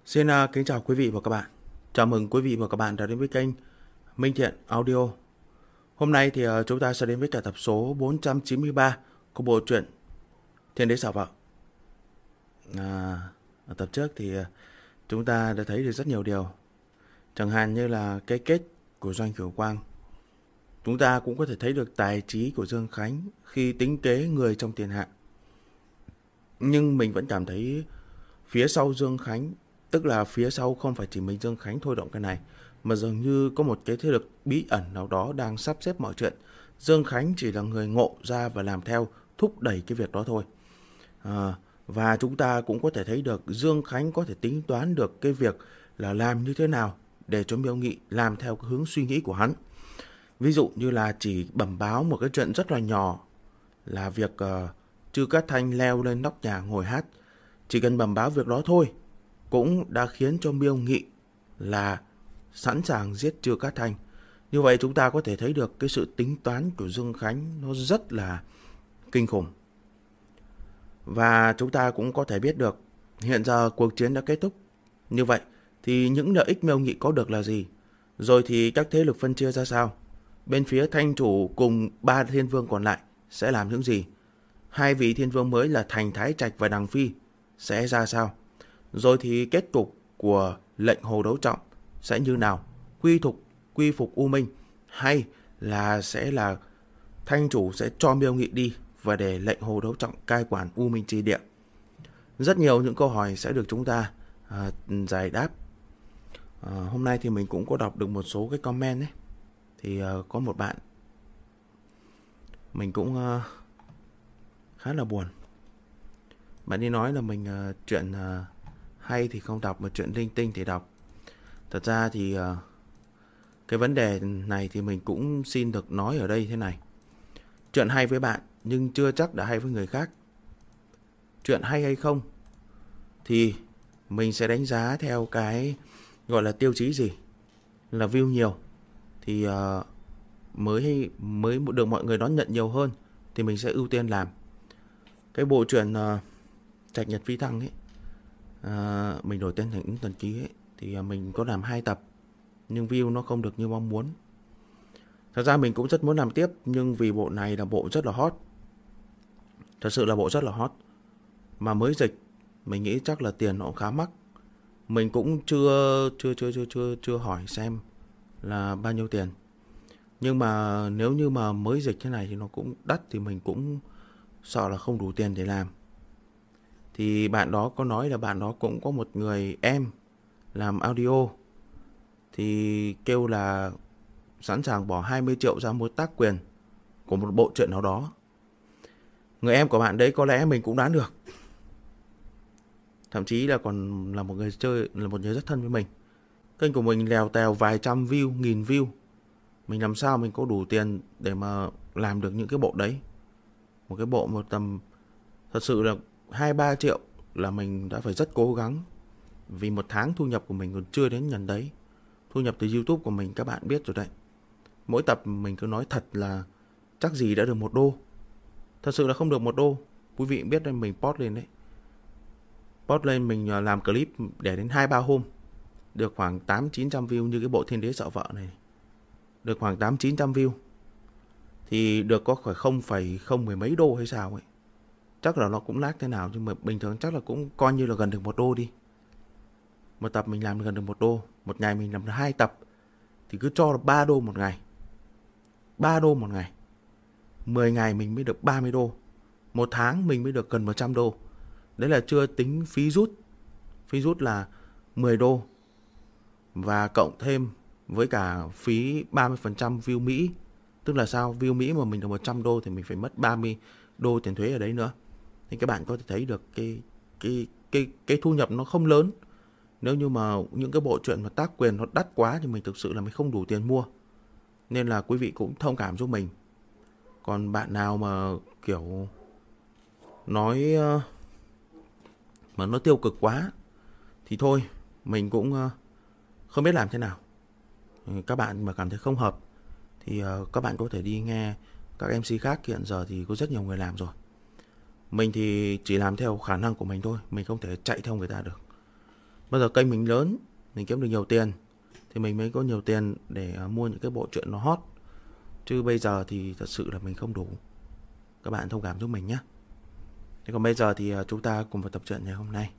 Xin kính chào quý vị và các bạn. Chào mừng quý vị và các bạn đã đến với kênh Minh Thiện Audio. Hôm nay thì chúng ta sẽ đến với cả tập số 493 của bộ truyện Thiên Đế Xảo Vợ. Ở tập trước thì chúng ta đã thấy được rất nhiều điều. Chẳng hạn như là cái kết của Doanh Kiểu Quang. Chúng ta cũng có thể thấy được tài trí của Dương Khánh khi tính kế người trong tiền hạ. Nhưng mình vẫn cảm thấy phía sau Dương Khánh, tức là phía sau không phải chỉ mình Dương Khánh thôi động cái này, mà dường như có một cái thế lực bí ẩn nào đó đang sắp xếp mọi chuyện. Dương Khánh chỉ là người ngộ ra và làm theo, thúc đẩy cái việc đó thôi. Và chúng ta cũng có thể thấy được Dương Khánh có thể tính toán được cái việc là làm như thế nào để cho Miêu Nghị làm theo cái hướng suy nghĩ của hắn. Ví dụ như là chỉ bẩm báo một cái chuyện rất là nhỏ là việc Trư Cát Thanh leo lên nóc nhà ngồi hát. Chỉ cần bẩm báo việc đó thôi cũng đã khiến cho Miêu Nghị là sẵn sàng giết Trư Cát Thanh. Như vậy chúng ta có thể thấy được cái sự tính toán của Dương Khánh nó rất là kinh khủng. Và chúng ta cũng có thể biết được hiện giờ cuộc chiến đã kết thúc. Như vậy thì những lợi ích Miêu Nghị có được là gì? Rồi thì các thế lực phân chia ra sao? Bên phía Thanh Chủ cùng 3 thiên vương còn lại sẽ làm những gì? 2 vị thiên vương mới là Thành Thái Trạch và Đằng Phi sẽ ra sao? Rồi thì kết cục của lệnh Hồ Đấu Trọng sẽ như nào? Quy phục U Minh, hay là sẽ là Thanh Chủ sẽ cho Miêu Nghị đi và để lệnh Hồ Đấu Trọng cai quản U Minh Chi Địa? Rất nhiều những câu hỏi sẽ được chúng ta giải đáp. Hôm nay thì mình cũng có đọc được một số cái comment ấy. Thì có một bạn mình cũng khá là buồn. Bạn đi nói là mình chuyện hay thì không đọc, mà chuyện linh tinh thì đọc. Thật ra thì cái vấn đề này thì mình cũng xin được nói ở đây thế này. Chuyện hay với bạn nhưng chưa chắc đã hay với người khác. Chuyện hay hay không thì mình sẽ đánh giá theo cái gọi là tiêu chí gì? Là view nhiều thì mới được mọi người đón nhận nhiều hơn thì mình sẽ ưu tiên làm. Cái bộ truyện Trạch Nhật Phi Thăng ấy, mình đổi tên thành Ứng Tần Ký ấy, thì mình có làm 2 tập nhưng view nó không được như mong muốn. Thật ra mình cũng rất muốn làm tiếp, nhưng vì bộ này là bộ rất là hot. Thật sự là bộ rất là hot. Mà mới dịch, mình nghĩ chắc là tiền nó khá mắc. Mình cũng chưa hỏi xem là bao nhiêu tiền. Nhưng mà nếu như mà mới dịch thế này thì nó cũng đắt, thì mình cũng sợ là không đủ tiền để làm. Thì bạn đó có nói là bạn đó cũng có một người em làm audio, thì kêu là sẵn sàng bỏ 20 triệu ra mua tác quyền của một bộ truyện nào đó. Người em của bạn đấy có lẽ mình cũng đoán được. Thậm chí là còn là một người chơi, là một người rất thân với mình. Kênh của mình lèo tèo vài trăm view, 1000 view. Mình làm sao mình có đủ tiền để mà làm được những cái bộ đấy. Một cái bộ một tầm thật sự là 2-3 triệu là mình đã phải rất cố gắng. Vì một tháng thu nhập của mình còn chưa đến nhận đấy. Thu nhập từ YouTube của mình các bạn biết rồi đấy. Mỗi tập mình cứ nói thật là chắc gì đã được $1. Thật sự là không được $1. Quý vị biết đấy, mình post lên đấy. Post lên mình làm clip để đến 2-3 hôm được khoảng 800-900 view. Như cái bộ Thiên Đế Xảo Vợ này được khoảng 800-900 view thì được có khoảng 0,0 mười mấy đô hay sao ấy. Chắc là nó cũng lag thế nào, nhưng mà bình thường chắc là cũng coi như là gần được $1 đi. Một tập mình làm gần được $1. Một ngày mình làm được 2 tập thì cứ cho là $3 một ngày. $3 một ngày. 10 ngày mình mới được $30. Một tháng mình mới được gần $100. Đấy là chưa tính phí rút. Phí rút là $10. Và cộng thêm với cả phí 30% view Mỹ. Tức là sao? View Mỹ mà mình được $100 thì mình phải mất $30 tiền thuế ở đấy nữa. Thì các bạn có thể thấy được cái thu nhập nó không lớn. Nếu như mà những cái bộ truyện mà tác quyền nó đắt quá thì mình thực sự là mình không đủ tiền mua. Nên là quý vị cũng thông cảm giúp mình. Còn bạn nào mà kiểu nói mà nó tiêu cực quá thì thôi, mình cũng không biết làm thế nào. Các bạn mà cảm thấy không hợp thì các bạn có thể đi nghe các MC khác. Hiện giờ thì có rất nhiều người làm rồi. Mình thì chỉ làm theo khả năng của mình thôi. Mình không thể chạy theo người ta được. Bây giờ kênh mình lớn, mình kiếm được nhiều tiền thì mình mới có nhiều tiền để mua những cái bộ truyện nó hot. Chứ bây giờ thì thật sự là mình không đủ. Các bạn thông cảm giúp mình nhé. Thế còn bây giờ thì chúng ta cùng vào tập truyện ngày hôm nay.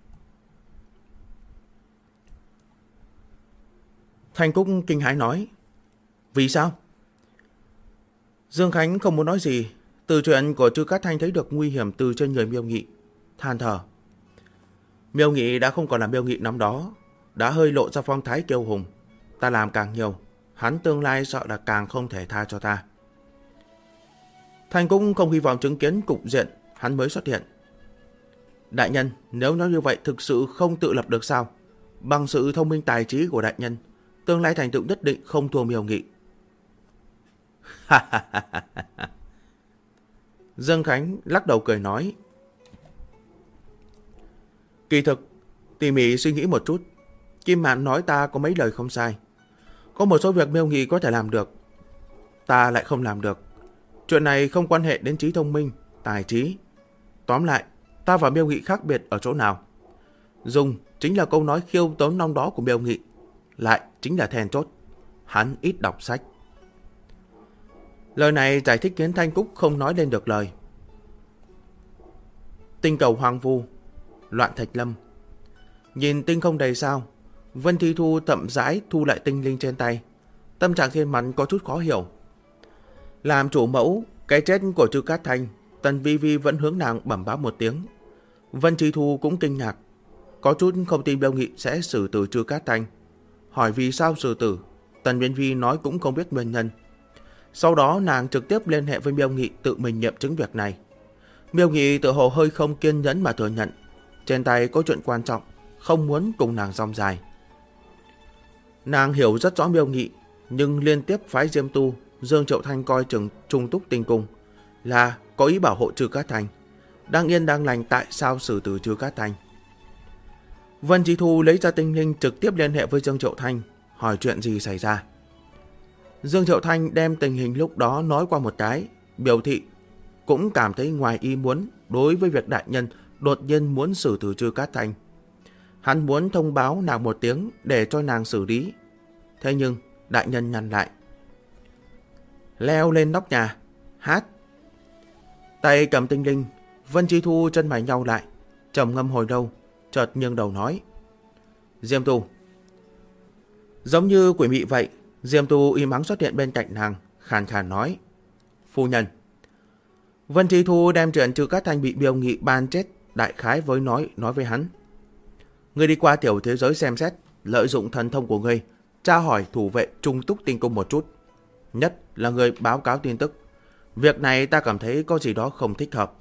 Thanh Cúc kinh hãi nói: vì sao? Dương Khánh không muốn nói gì. Từ chuyện của Trư Cát Thanh thấy được nguy hiểm từ trên người Miêu Nghị, than thở. Miêu Nghị đã không còn là Miêu Nghị năm đó, đã hơi lộ ra phong thái kiêu hùng. Ta làm càng nhiều, hắn tương lai sợ là càng không thể tha cho ta. Thanh Cúc không hy vọng chứng kiến cục diện hắn mới xuất hiện. Đại nhân, nếu nói như vậy thực sự không tự lập được sao? Bằng sự thông minh tài trí của đại nhân, tương lai thành tựu nhất định không thua Miêu Nghị. Dương Khánh lắc đầu cười nói: kỳ thực, tỉ mỉ suy nghĩ một chút, Kim Mạn nói ta có mấy lời không sai. Có một số việc Miêu Nghị có thể làm được, ta lại không làm được. Chuyện này không quan hệ đến trí thông minh, tài trí. Tóm lại, ta và Miêu Nghị khác biệt ở chỗ nào? Dùng chính là câu nói khiêu tốn năm đó của Miêu Nghị, lại chính là then chốt. Hắn ít đọc sách. Lời này giải thích khiến Thanh Cúc không nói lên được lời. Tinh cầu hoang vu, loạn thạch lâm. Nhìn tinh không đầy sao, Vân Thi Thu chậm rãi thu lại tinh linh trên tay. Tâm trạng trên mặt có chút khó hiểu. Làm chủ mẫu, cái chết của Trư Cát Thanh, Tần Vi Vi vẫn hướng nàng bẩm báo một tiếng. Vân Thi Thu cũng kinh ngạc, có chút không tin Miêu Nghị sẽ xử tử Trư Cát Thanh. Hỏi vì sao xử tử, Tần Vi Vi nói cũng không biết nguyên nhân. Sau đó nàng trực tiếp liên hệ với Miêu Nghị tự mình nghiệm chứng việc này. Miêu Nghị tự hồ hơi không kiên nhẫn mà thừa nhận trên tay có chuyện quan trọng, không muốn cùng nàng rong dài. Nàng hiểu rất rõ Miêu Nghị, nhưng liên tiếp phái Diêm Tu, Dương Triệu Thanh coi chừng Trung Túc Tinh Cung là có ý bảo hộ Trư Cát Thanh. Đang yên đang lành tại sao xử tử Trư Cát Thanh? Vân Chi Thu lấy ra tinh linh trực tiếp liên hệ với Dương Triệu Thanh, hỏi chuyện gì xảy ra. Dương Triệu Thanh đem tình hình lúc đó nói qua một cái, biểu thị cũng cảm thấy ngoài ý muốn đối với việc đại nhân đột nhiên muốn xử tử Trư Cát Thanh. Hắn muốn thông báo nàng một tiếng để cho nàng xử lý. Thế nhưng đại nhân nhăn lại. Leo lên nóc nhà, hát. Tay cầm tinh linh, Vân Chi Thu chân mày nhau lại, trầm ngâm hồi lâu, chợt nghiêng đầu nói: Diêm Tu. Giống như quỷ mị vậy, Diêm Tu im ắng xuất hiện bên cạnh nàng, khàn khàn nói: phu nhân. Vân Chi Thu đem chuyện Trư Cát Thanh bị Miêu Nghị ban chết đại khái với nói với hắn. Ngươi đi qua tiểu thế giới xem xét, lợi dụng thần thông của ngươi, tra hỏi thủ vệ Trung Túc Tinh Cung một chút. Nhất là người báo cáo tin tức. Việc này ta cảm thấy có gì đó không thích hợp.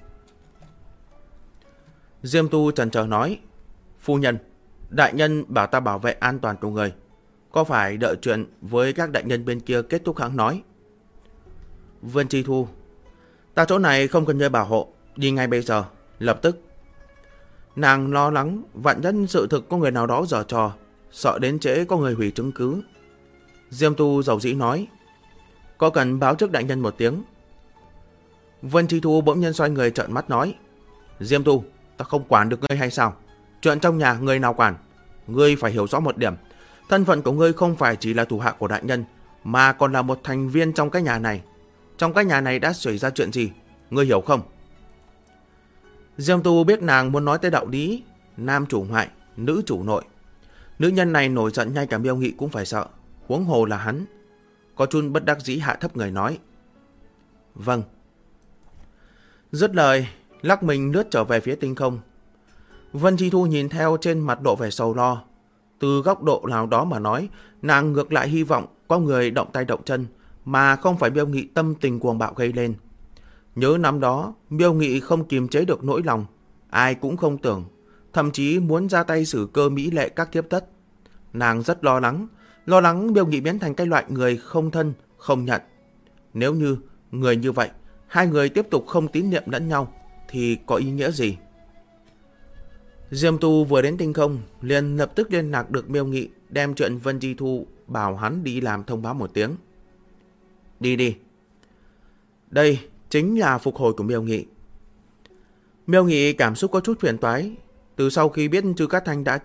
Diêm Tu chần chờ nói: phu nhân, đại nhân bảo ta bảo vệ an toàn của người, có phải đợi chuyện với các đại nhân bên kia kết thúc hãng nói? Vân Chi Thu: ta chỗ này không cần ngươi bảo hộ, đi ngay bây giờ, lập tức. Nàng lo lắng vạn nhất sự thực có người nào đó giở trò, sợ đến trễ có người hủy chứng cứ. Diêm Tu dầu dĩ nói: có cần báo trước đại nhân một tiếng. Vân Chi Thu bỗng nhiên xoay người trợn mắt nói: Diêm Tu, ta không quản được ngươi hay sao? Chuyện trong nhà người nào quản? Ngươi phải hiểu rõ một điểm, thân phận của ngươi không phải chỉ là thủ hạ của đại nhân, mà còn là một thành viên trong cái nhà này. Trong cái nhà này đã xảy ra chuyện gì, ngươi hiểu không? Diêm Tu biết nàng muốn nói tới đạo lý nam chủ ngoại, nữ chủ nội. Nữ nhân này nổi giận ngay cả Miêu Nghị cũng phải sợ, huống hồ là hắn. Có chút bất đắc dĩ hạ thấp người nói: vâng. Dứt lời, lắc mình lướt trở về phía tinh không. Vân Chi Thu nhìn theo trên mặt độ vẻ sầu lo. Từ góc độ nào đó mà nói, nàng ngược lại hy vọng có người động tay động chân, mà không phải Miêu Nghị tâm tình cuồng bạo gây lên. Nhớ năm đó, Miêu Nghị không kiềm chế được nỗi lòng, ai cũng không tưởng, thậm chí muốn ra tay xử cơ mỹ lệ các thiếp thất. Nàng rất lo lắng Miêu Nghị biến thành cái loại người không thân, không nhận. Nếu như người như vậy, hai người tiếp tục không tín nhiệm lẫn nhau, thì có ý nghĩa gì? Diêm Tu vừa đến tinh không, liền lập tức liên lạc được Miêu Nghị, đem chuyện Vân Chi Thu bảo hắn đi làm thông báo một tiếng. Đi. Đây chính là phục hồi của Miêu Nghị. Miêu Nghị cảm xúc có chút phiền toái. Từ sau khi biết Trư Cát Thanh đã chết,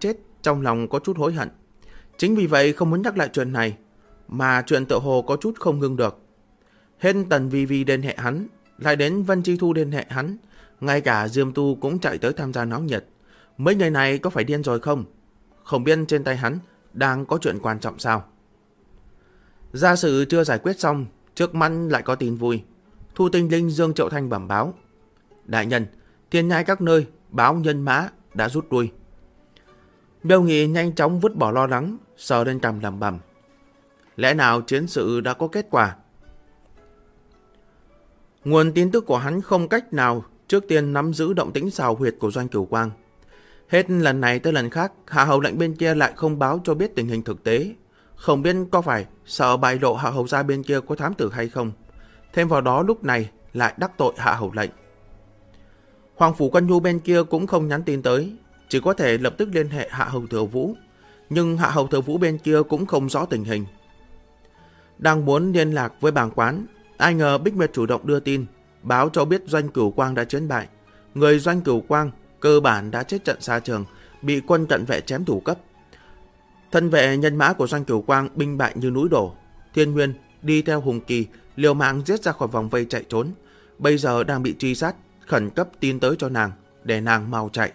trong lòng có chút hối hận. Chính vì vậy không muốn nhắc lại chuyện này, mà chuyện tựa hồ có chút không ngưng được. Hết Tần Vi Vi liên hệ hắn, lại đến Vân Chi Thu liên hệ hắn, ngay cả Diêm Tu cũng chạy tới tham gia náo nhiệt. Mấy người này có phải điên rồi không? Không biết trên tay hắn đang có chuyện quan trọng sao? Gia sự chưa giải quyết xong, trước mắt lại có tin vui. Thu Tinh Linh Dương Triệu Thanh bẩm báo: đại nhân, thiên nhai các nơi báo nhân mã đã rút lui. Miêu Nghị nhanh chóng vứt bỏ lo lắng, sờ lên cằm lẩm bẩm: lẽ nào chiến sự đã có kết quả? Nguồn tin tức của hắn không cách nào trước tiên nắm giữ động tĩnh xào huyệt của Doanh Cửu Quang. Hết lần này tới lần khác, Hạ Hầu lệnh bên kia lại không báo cho biết tình hình thực tế. Không biết có phải sợ bại lộ Hạ Hầu gia bên kia có thám tử hay không. Thêm vào đó lúc này lại đắc tội Hạ Hầu lệnh. Hoàng Phủ Quân Nhu bên kia cũng không nhắn tin tới, chỉ có thể lập tức liên hệ Hạ Hầu Thừa Vũ. Nhưng Hạ Hầu Thừa Vũ bên kia cũng không rõ tình hình. Đang muốn liên lạc với bàng quán, ai ngờ Bích Nguyệt chủ động đưa tin, báo cho biết Doanh Cửu Quang đã chiến bại. Người Doanh Cửu Quang cơ bản đã chết trận xa trường, bị quân cận vệ chém thủ cấp. Thân vệ nhân mã của Doanh Cửu Quang binh bại như núi đổ. Thiên Nguyên đi theo Hùng Kỳ, liều mạng giết ra khỏi vòng vây chạy trốn. Bây giờ đang bị truy sát, khẩn cấp tin tới cho nàng, để nàng mau chạy.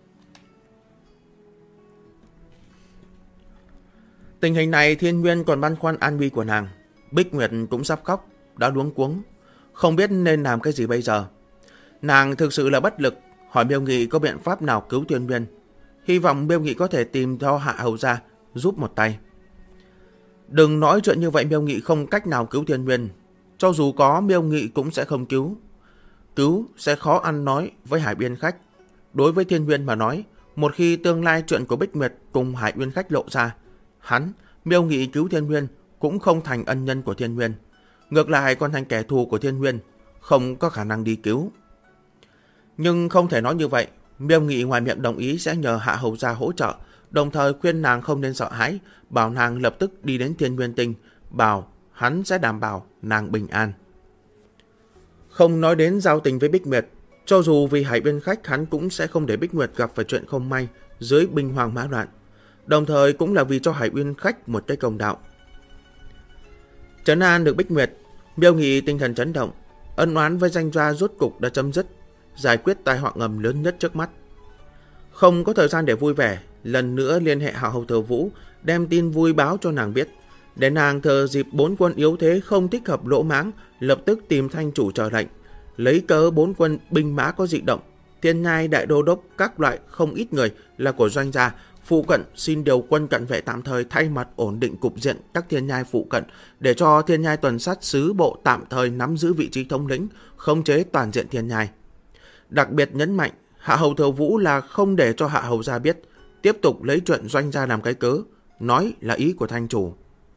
Tình hình này Thiên Nguyên còn băn khoăn an nguy của nàng. Bích Nguyệt cũng sắp khóc, đã luống cuống, không biết nên làm cái gì bây giờ. Nàng thực sự là bất lực, hỏi Miêu Nghị có biện pháp nào cứu Thiên Nguyên. Hy vọng Miêu Nghị có thể tìm cho Hạ Hầu gia giúp một tay. Đừng nói chuyện như vậy, Miêu Nghị không cách nào cứu Thiên Nguyên. Cho dù có, Miêu Nghị cũng sẽ không cứu. Cứu sẽ khó ăn nói với Hải Uyên khách. Đối với Thiên Nguyên mà nói, một khi tương lai chuyện của Bích Nguyệt cùng Hải Uyên khách lộ ra, hắn, Miêu Nghị cứu Thiên Nguyên cũng không thành ân nhân của Thiên Nguyên, ngược lại còn thành kẻ thù của Thiên Nguyên, không có khả năng đi cứu. Nhưng không thể nói như vậy. Miêu Nghị ngoài miệng đồng ý sẽ nhờ Hạ Hầu gia hỗ trợ, đồng thời khuyên nàng không nên sợ hãi, bảo nàng lập tức đi đến Thiên Nguyên Tinh, bảo hắn sẽ đảm bảo nàng bình an. Không nói đến giao tình với Bích Nguyệt, cho dù vì Hải Uyên khách, hắn cũng sẽ không để Bích Nguyệt gặp phải chuyện không may dưới binh hoàng mã loạn, đồng thời cũng là vì cho Hải Uyên khách một cái công đạo. Trấn an được Bích Nguyệt, Miêu Nghị tinh thần chấn động, ân oán với Danh Gia rốt cục đã chấm dứt, giải quyết tai họa ngầm lớn nhất trước mắt. Không có thời gian để vui vẻ, lần nữa liên hệ Hạ Hầu Thừa Vũ, đem tin vui báo cho nàng biết, để nàng thừa dịp 4 quân yếu thế không thích hợp lỗ mãng, lập tức tìm Thanh chủ chờ lệnh, lấy cớ 4 quân binh mã có dị động, Thiên Nhai Đại Đô Đốc các loại không ít người là của Doanh gia phụ cận xin điều quân cận vệ tạm thời thay mặt ổn định cục diện các Thiên Nhai phụ cận, để cho Thiên Nhai tuần sát sứ bộ tạm thời nắm giữ vị trí thống lĩnh, khống chế toàn diện Thiên Nhai. Đặc biệt nhấn mạnh, Hạ Hầu Thừa Vũ là không để cho Hạ Hầu gia biết, tiếp tục lấy chuyện Doanh gia làm cái cớ, nói là ý của Thanh chủ.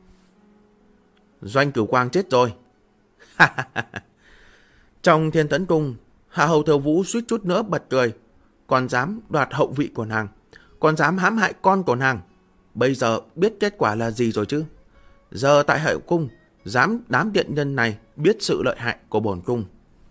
Doanh Cửu Quang chết rồi. Trong Thiên Tấn Cung, Hạ Hầu Thừa Vũ suýt chút nữa bật cười. Còn dám đoạt hậu vị của nàng, còn dám hãm hại con của nàng. Bây giờ biết kết quả là gì rồi chứ? Giờ tại Hậu Cung, dám đám điện nhân này biết sự lợi hại của bổn cung.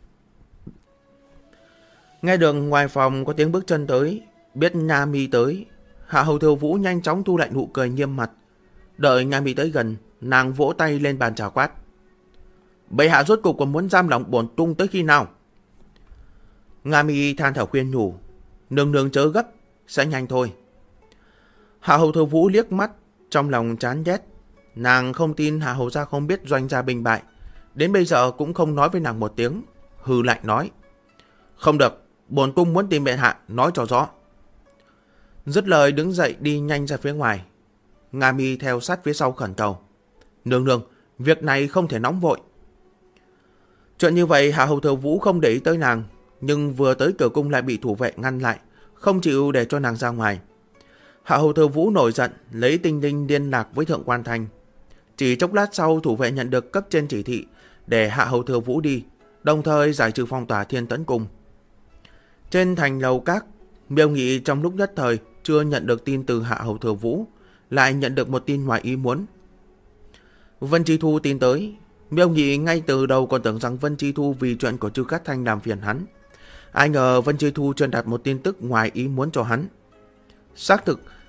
Nghe được ngoài phòng có tiếng bước chân tới, biết Nga Mi tới, Hạ Hầu Thừa Vũ nhanh chóng thu lại nụ cười nghiêm mặt. Đợi Nga Mi tới gần, nàng vỗ tay lên bàn trà quát: bệ hạ rốt cục còn muốn giam lỏng bổn cung tới khi nào? Nga Mi than thở khuyên nhủ: nương nương chớ gấp, sẽ nhanh thôi. Hạ Hầu Thừa Vũ liếc mắt, trong lòng chán ghét. Nàng không tin Hạ Hầu gia không biết Doanh gia bình bại, đến bây giờ cũng không nói với nàng một tiếng, hừ lạnh nói: không được, bổn cung muốn tìm bệ hạ nói cho rõ. Dứt lời đứng dậy đi nhanh ra phía ngoài. Nga Mi theo sát phía sau khẩn cầu: nương nương, việc này không thể nóng vội. Chuyện như vậy Hạ Hầu Thừa Vũ không để ý tới nàng, nhưng vừa tới cửa cung lại bị thủ vệ ngăn lại, không chịu để cho nàng ra ngoài. Hạ Hầu Thừa Vũ nổi giận, lấy Tinh Linh liên lạc với Thượng Quan Thanh. Chỉ chốc lát sau, thủ vệ nhận được cấp trên chỉ thị để Hạ Hầu Thừa Vũ đi, đồng thời giải trừ phong tỏa Thiên Tấn Cung. Trên thành lầu các, Miêu Nghị trong lúc nhất thời chưa nhận được tin từ Hạ Hầu Thừa Vũ, lại nhận được một tin ngoài ý muốn. Vân Chi Thu tin tới. Miêu Nghị ngay từ đầu còn tưởng rằng Vân Chi Thu vì chuyện của Trư Cát Thanh làm phiền hắn. Ai ngờ Vân Chi Thu truyền đạt một tin tức ngoài ý muốn cho hắn. Xác thực,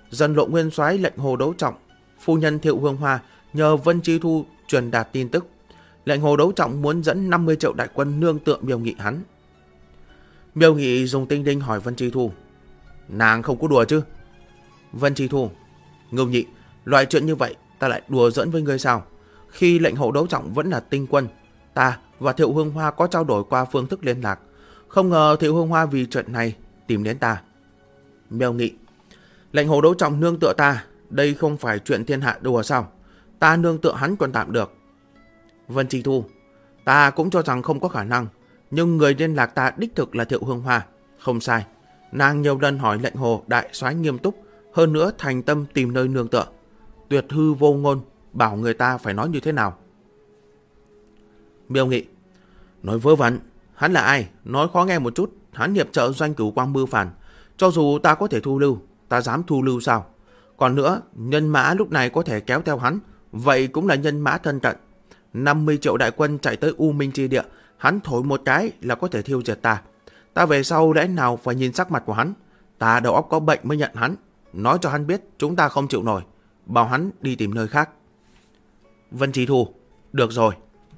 Dân Lộ nguyên soái lệnh Hồ Đấu Trọng, phu nhân Thiệu Hương Hoa nhờ Vân Chi Thu truyền đạt tin tức. Lệnh Hồ Đấu Trọng muốn dẫn 50 triệu đại quân nương tựa Miêu Nghị hắn. Miêu Nghị dùng tinh đinh hỏi Vân Chi Thu: nàng không có đùa chứ? Vân Chi Thu: Ngưu Nhị, loại chuyện như vậy ta lại đùa giỡn với ngươi sao? Khi lệnh Hồ Đấu Trọng vẫn là tinh quân, ta và Thiệu Hương Hoa có trao đổi qua phương thức liên lạc. Không ngờ Thiệu Hương Hoa vì chuyện này tìm đến ta. Miêu Nghị: lệnh Hồ Đấu Trọng nương tựa ta, đây không phải chuyện thiên hạ đùa sao? Ta nương tựa hắn còn tạm được. Vân Chi Thu: ta cũng cho rằng không có khả năng, nhưng người liên lạc ta đích thực là Thiệu Hương Hoa. Không sai, nàng nhiều lần hỏi lệnh Hồ đại soái nghiêm túc, hơn nữa thành tâm tìm nơi nương tựa. Tuyệt hư vô ngôn, bảo người ta phải nói như thế nào? Miêu Nghị: nói vớ vẩn, hắn là ai? Nói khó nghe một chút, hắn hiệp trợ Doanh Cửu Quang mưu phản. Cho dù ta có thể thu lưu, ta dám thu lưu sao? Còn nữa, nhân mã lúc này có thể kéo theo hắn, vậy cũng là nhân mã thân cận. 50 triệu đại quân chạy tới U Minh Chi Địa, hắn thổi một cái là có thể thiêu diệt ta. Ta về sau lẽ nào phải nhìn sắc mặt của hắn? Ta đầu óc có bệnh mới nhận hắn. Nói cho hắn biết chúng ta không chịu nổi, bảo hắn đi tìm nơi khác. Vân Chi Thu: được rồi.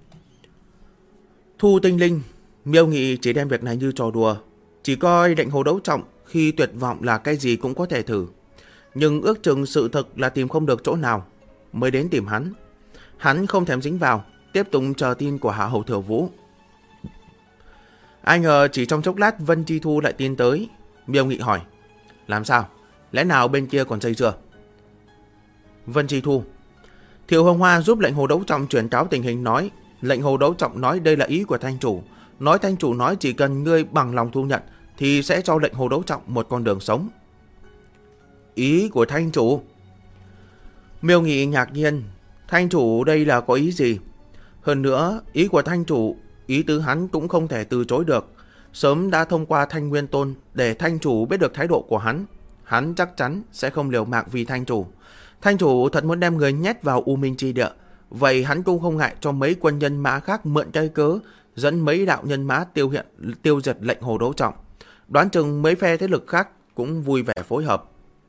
Thu Tinh Linh, Miêu Nghị chỉ đem việc này như trò đùa, chỉ coi lệnh Hồ Đấu Trọng khi tuyệt vọng là cái gì cũng có thể thử. Nhưng ước chừng sự thực là tìm không được chỗ nào, mới đến tìm hắn. Hắn không thèm dính vào, tiếp tục chờ tin của Hạ Hầu Thừa Vũ. Ai ngờ chỉ trong chốc lát Vân Chi Thu lại tin tới. Miêu Nghị hỏi: làm sao? Lẽ nào bên kia còn dây dưa? Vân Chi Thu: Thiệu Hồng Hoa giúp lệnh Hồ Đấu Trọng truyền cáo tình hình, nói lệnh Hồ Đấu Trọng nói đây là ý của thanh chủ. Nói thanh chủ nói chỉ cần ngươi bằng lòng thu nhận thì sẽ cho lệnh Hồ Đấu Trọng một con đường sống. Ý của thanh chủ? Miêu Nghị ngạc nhiên. Thanh chủ đây là có ý gì? Hơn nữa, ý của thanh chủ, ý tứ hắn cũng không thể từ chối được. Sớm đã thông qua Thanh Nguyên Tôn để thanh chủ biết được thái độ của hắn. Hắn chắc chắn sẽ không liều mạng vì thanh chủ. Thanh chủ thật muốn đem người nhét vào U Minh Chi Địa, vậy hắn cũng không ngại cho mấy quân nhân mã khác mượn cái cớ dẫn mấy đạo nhân mã tiêu diệt lệnh Hồ Đấu Trọng. Đoán chừng mấy phe thế lực khác cũng vui vẻ phối hợp.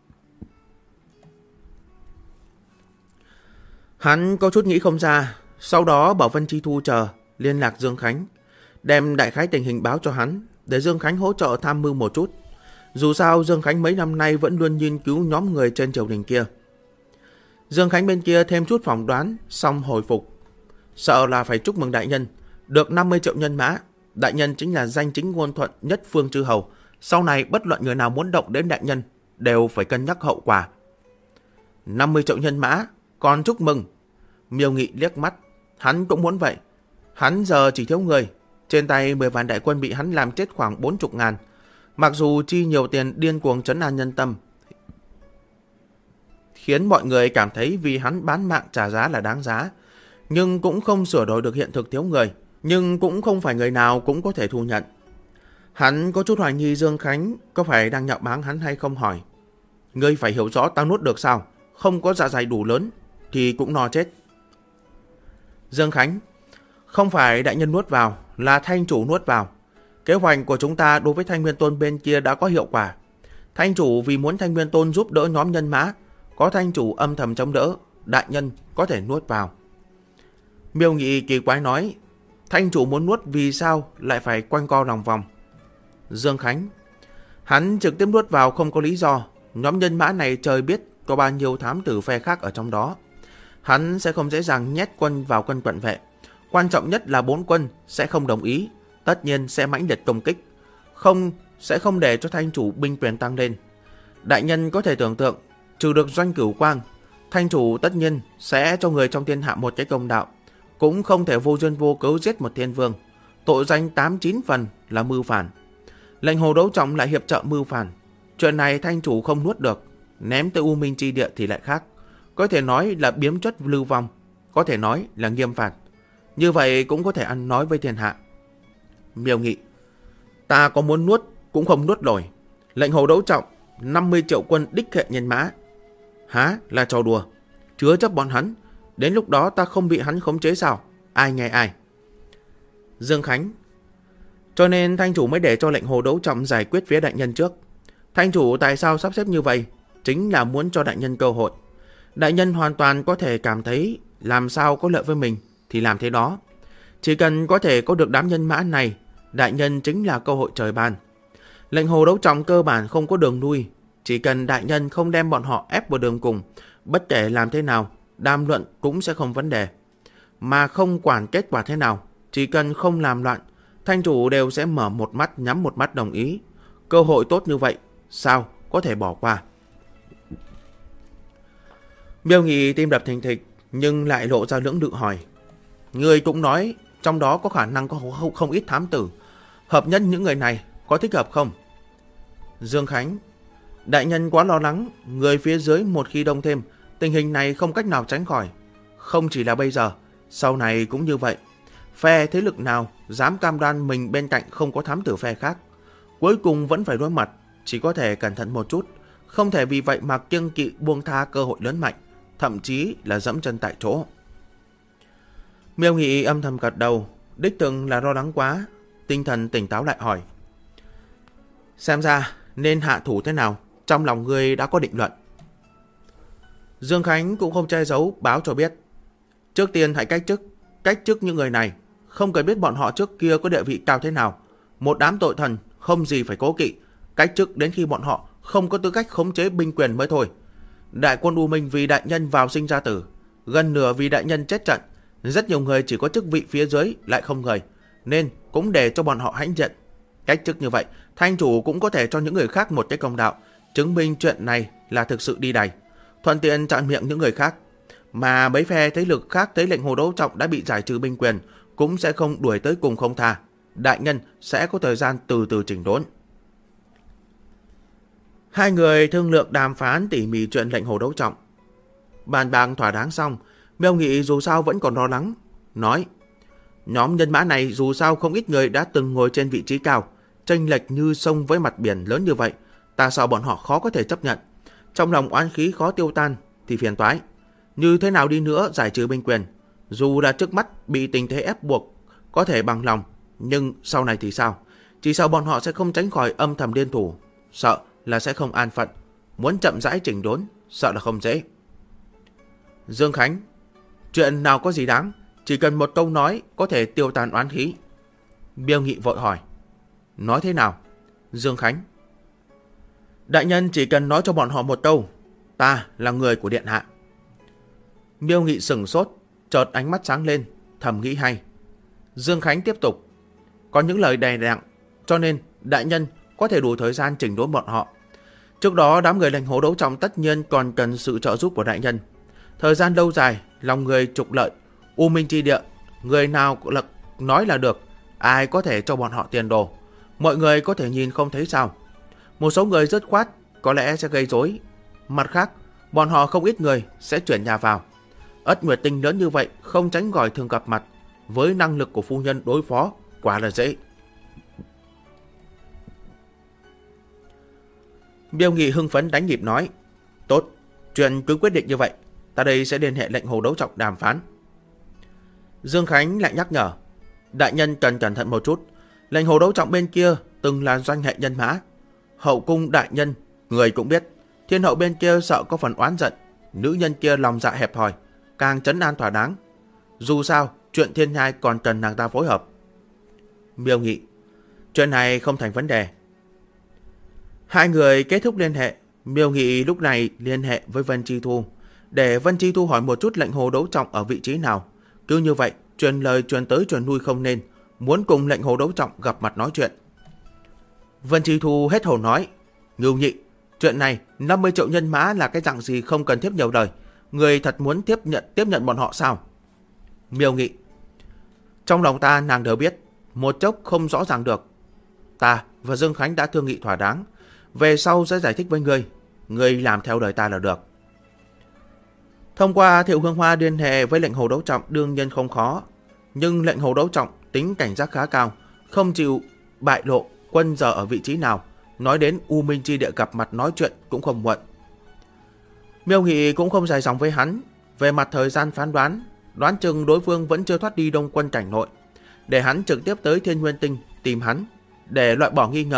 Hắn có chút nghĩ không ra, sau đó bảo Vân Chi Thu chờ, liên lạc Dương Khánh, đem đại khái tình hình báo cho hắn, để Dương Khánh hỗ trợ tham mưu một chút. Dù sao Dương Khánh mấy năm nay vẫn luôn nghiên cứu nhóm người trên triều đình kia. Dương Khánh bên kia thêm chút phỏng đoán, xong hồi phục. Sợ là phải chúc mừng đại nhân, được 50 triệu nhân mã. Đại nhân chính là danh chính ngôn thuận nhất phương chư hầu. Sau này bất luận người nào muốn động đến đại nhân, đều phải cân nhắc hậu quả. 50 triệu nhân mã, còn chúc mừng. Miêu Nghị liếc mắt, hắn cũng muốn vậy. Hắn giờ chỉ thiếu người, trên tay 10 vạn đại quân bị hắn làm chết khoảng 40.000. Mặc dù chi nhiều tiền điên cuồng trấn an nhân tâm, khiến mọi người cảm thấy vì hắn bán mạng trả giá là đáng giá, nhưng cũng không sửa đổi được hiện thực thiếu người, nhưng cũng không phải người nào cũng có thể thu nhận. Hắn có chút hoài nghi Dương Khánh có phải đang nhạo báng hắn hay không, hỏi: ngươi phải hiểu rõ ta nuốt được sao? Không có dạ dày đủ lớn thì cũng no chết. Dương Khánh: không phải đại nhân nuốt vào, là thanh chủ nuốt vào. Kế hoạch của chúng ta đối với Thanh Nguyên Tôn bên kia đã có hiệu quả. Thanh chủ vì muốn Thanh Nguyên Tôn giúp đỡ nhóm nhân mã, có thanh chủ âm thầm chống đỡ, đại nhân có thể nuốt vào. Miêu Nghị kỳ quái nói: thanh chủ muốn nuốt vì sao lại phải quanh co lòng vòng? Dương Khánh: hắn trực tiếp nuốt vào không có lý do. Nhóm nhân mã này trời biết có bao nhiêu thám tử phe khác ở trong đó. Hắn sẽ không dễ dàng nhét quân vào quân cận vệ. Quan trọng nhất là 4 quân sẽ không đồng ý, tất nhiên sẽ mãnh liệt công kích, sẽ không để cho thanh chủ binh quyền tăng lên. Đại nhân có thể tưởng tượng, trừ được Doanh Cửu Quang, thanh chủ tất nhiên sẽ cho người trong thiên hạ một cái công đạo, cũng không thể vô duyên vô cớ giết một thiên vương. Tội danh 8-9 phần là mưu phản. Lệnh Hồ Đấu Trọng lại hiệp trợ mưu phản. Chuyện này thanh chủ không nuốt được, ném tới U Minh Chi Địa thì lại khác. Có thể nói là biếm chất lưu vong, có thể nói là nghiêm phạt. Như vậy cũng có thể ăn nói với thiên hạ. Miêu Nghị: ta có muốn nuốt cũng không nuốt nổi. Lệnh Hồ Đấu Trọng 50 triệu quân đích hệ nhân mã, há là trò đùa, chứa chấp bọn hắn. Đến lúc đó ta không bị hắn khống chế sao? Ai nghe ai? Dương Khánh: cho nên thanh chủ mới để cho lệnh Hồ Đấu Trọng giải quyết phía đại nhân trước. Thanh chủ tại sao sắp xếp như vậy? chính là muốn cho đại nhân cơ hội. Đại nhân hoàn toàn có thể cảm thấy làm sao có lợi với mình thì làm thế đó. Chỉ cần có thể có được đám nhân mã này, đại nhân chính là cơ hội trời ban. Lệnh Hồ Đấu Trọng cơ bản không có đường lui. Chỉ cần đại nhân không đem bọn họ ép vào đường cùng, bất kể làm thế nào, đàm luận cũng sẽ không vấn đề. Mà không quản kết quả thế nào, chỉ cần không làm loạn, thanh chủ đều sẽ mở một mắt nhắm một mắt đồng ý. Cơ hội tốt như vậy, sao có thể bỏ qua? Miêu Nghị tim đập thình thịch, nhưng lại lộ ra lưỡng lự hỏi. Người cũng nói trong đó có khả năng có không ít thám tử. Hợp nhân những người này có thích hợp không? Dương Khánh: đại nhân quá lo lắng, người phía dưới một khi đông thêm, tình hình này không cách nào tránh khỏi. Không chỉ là bây giờ, sau này cũng như vậy. Phe thế lực nào dám cam đoan mình bên cạnh không có thám tử phe khác, cuối cùng vẫn phải đối mặt. Chỉ có thể cẩn thận một chút, không thể vì vậy mà kiêng kỵ buông tha cơ hội lớn mạnh, thậm chí là dẫm chân tại chỗ. Miêu Nghị âm thầm gật đầu, đích từng là lo lắng quá. Tinh thần tỉnh táo lại hỏi: xem ra nên hạ thủ thế nào, trong lòng ngươi đã có định luận? Dương Khánh cũng không che giấu, báo cho biết. Trước tiên hãy cách chức những người này. Không cần biết bọn họ trước kia có địa vị cao thế nào, một đám tội thần không gì phải cố kỵ. Cách chức đến khi bọn họ không có tư cách khống chế binh quyền mới thôi. Đại quân U Minh vì đại nhân vào sinh ra tử, gần nửa vì đại nhân chết trận. Rất nhiều người chỉ có chức vị phía dưới lại không người, nên cũng để cho bọn họ hãnh diện. Cách chức như vậy, thanh chủ cũng có thể cho những người khác một cái công đạo, chứng minh chuyện này là thực sự đi đầy, thuận tiện chặn miệng những người khác. Mà mấy phe thế lực khác thấy lệnh Hồ Đấu Trọng đã bị giải trừ binh quyền, cũng sẽ không đuổi tới cùng không tha. Đại nhân sẽ có thời gian từ từ chỉnh đốn. Hai người thương lượng đàm phán tỉ mỉ chuyện lệnh Hồ Đấu Trọng. Bàn bạc thỏa đáng xong, Miêu Nghị dù sao vẫn còn lo lắng, nói: nhóm nhân mã này dù sao không ít người đã từng ngồi trên vị trí cao, chênh lệch như sông với mặt biển lớn như vậy, ta sợ bọn họ khó có thể chấp nhận. Trong lòng oán khí khó tiêu tan thì phiền toái. Như thế nào đi nữa giải trừ binh quyền, dù là trước mắt bị tình thế ép buộc có thể bằng lòng, nhưng sau này thì sao? Chỉ sợ bọn họ sẽ không tránh khỏi âm thầm liên thủ, sợ là sẽ không an phận. Muốn chậm rãi chỉnh đốn, sợ là không dễ. Dương Khánh: chuyện nào có gì đáng, chỉ cần một câu nói có thể tiêu tan oán khí. Miêu Nghị vội hỏi: nói thế nào? Dương Khánh: đại nhân chỉ cần nói cho bọn họ một câu: ta là người của điện hạ. Miêu Nghị sửng sốt, chợt ánh mắt sáng lên, thầm nghĩ hay. Dương Khánh tiếp tục: có những lời đè nặng, cho nên đại nhân có thể đủ thời gian chỉnh đốn bọn họ. Trước đó đám người lệnh Hồ Đấu Trọng tất nhiên còn cần sự trợ giúp của đại nhân. Thời gian lâu dài, lòng người trục lợi, U Minh Chi Địa, người nào nói là được, ai có thể cho bọn họ tiền đồ. Mọi người có thể nhìn không thấy sao? Một số người dứt khoát có lẽ sẽ gây rối. Mặt khác, bọn họ không ít người sẽ chuyển nhà vào. Ất Nguyệt Tinh lớn như vậy không tránh khỏi thường gặp mặt, với năng lực của phu nhân đối phó quả là dễ. Miêu Nghị hưng phấn đánh nhịp nói: tốt, chuyện cứ quyết định như vậy, ta đây sẽ liên hệ lệnh Hồ Đấu Trọng đàm phán. Dương Khánh lại nhắc nhở: đại nhân cần cẩn thận một chút, lệnh Hồ Đấu Trọng bên kia từng là doanh hệ nhân mã. Hậu cung đại nhân, người cũng biết, thiên hậu bên kia sợ có phần oán giận, nữ nhân kia lòng dạ hẹp hòi, càng trấn an thỏa đáng. Dù sao, chuyện thiên nhai còn cần nàng ta phối hợp. Miêu Nghị: chuyện này không thành vấn đề. Hai người kết thúc liên hệ. Miêu Nghị lúc này liên hệ với Vân Chi Thu, để Vân Chi Thu hỏi một chút lệnh Hồ Đấu Trọng ở vị trí nào. Cứ như vậy, truyền lời truyền tới truyền lui không nên, muốn cùng lệnh Hồ Đấu Trọng gặp mặt nói chuyện. Vân Chi Thu hết hồn nói: Ngưu Nhị, chuyện này 50 triệu nhân mã là cái dạng gì không cần tiếp nhiều lời, người thật muốn tiếp nhận bọn họ sao? Miêu Nghị: trong lòng ta nàng đều biết, một chốc không rõ ràng được. Ta và Dương Khánh đã thương nghị thỏa đáng, về sau sẽ giải thích với ngươi làm theo lời ta là được. Thông qua Thiệu Hương Hoa liên hệ với lệnh Hồ Đấu Trọng đương nhiên không khó, nhưng lệnh Hồ Đấu Trọng tính cảnh giác khá cao, không chịu bại lộ quân giờ ở vị trí nào, nói đến U Minh Chi Địa gặp mặt nói chuyện cũng không muộn. Miêu Nghị cũng không dài dòng với hắn, về mặt thời gian phán đoán chừng đối phương vẫn chưa thoát đi Đông Quân cảnh nội, để hắn trực tiếp tới Thiên Nguyên Tinh tìm hắn, để loại bỏ nghi ngờ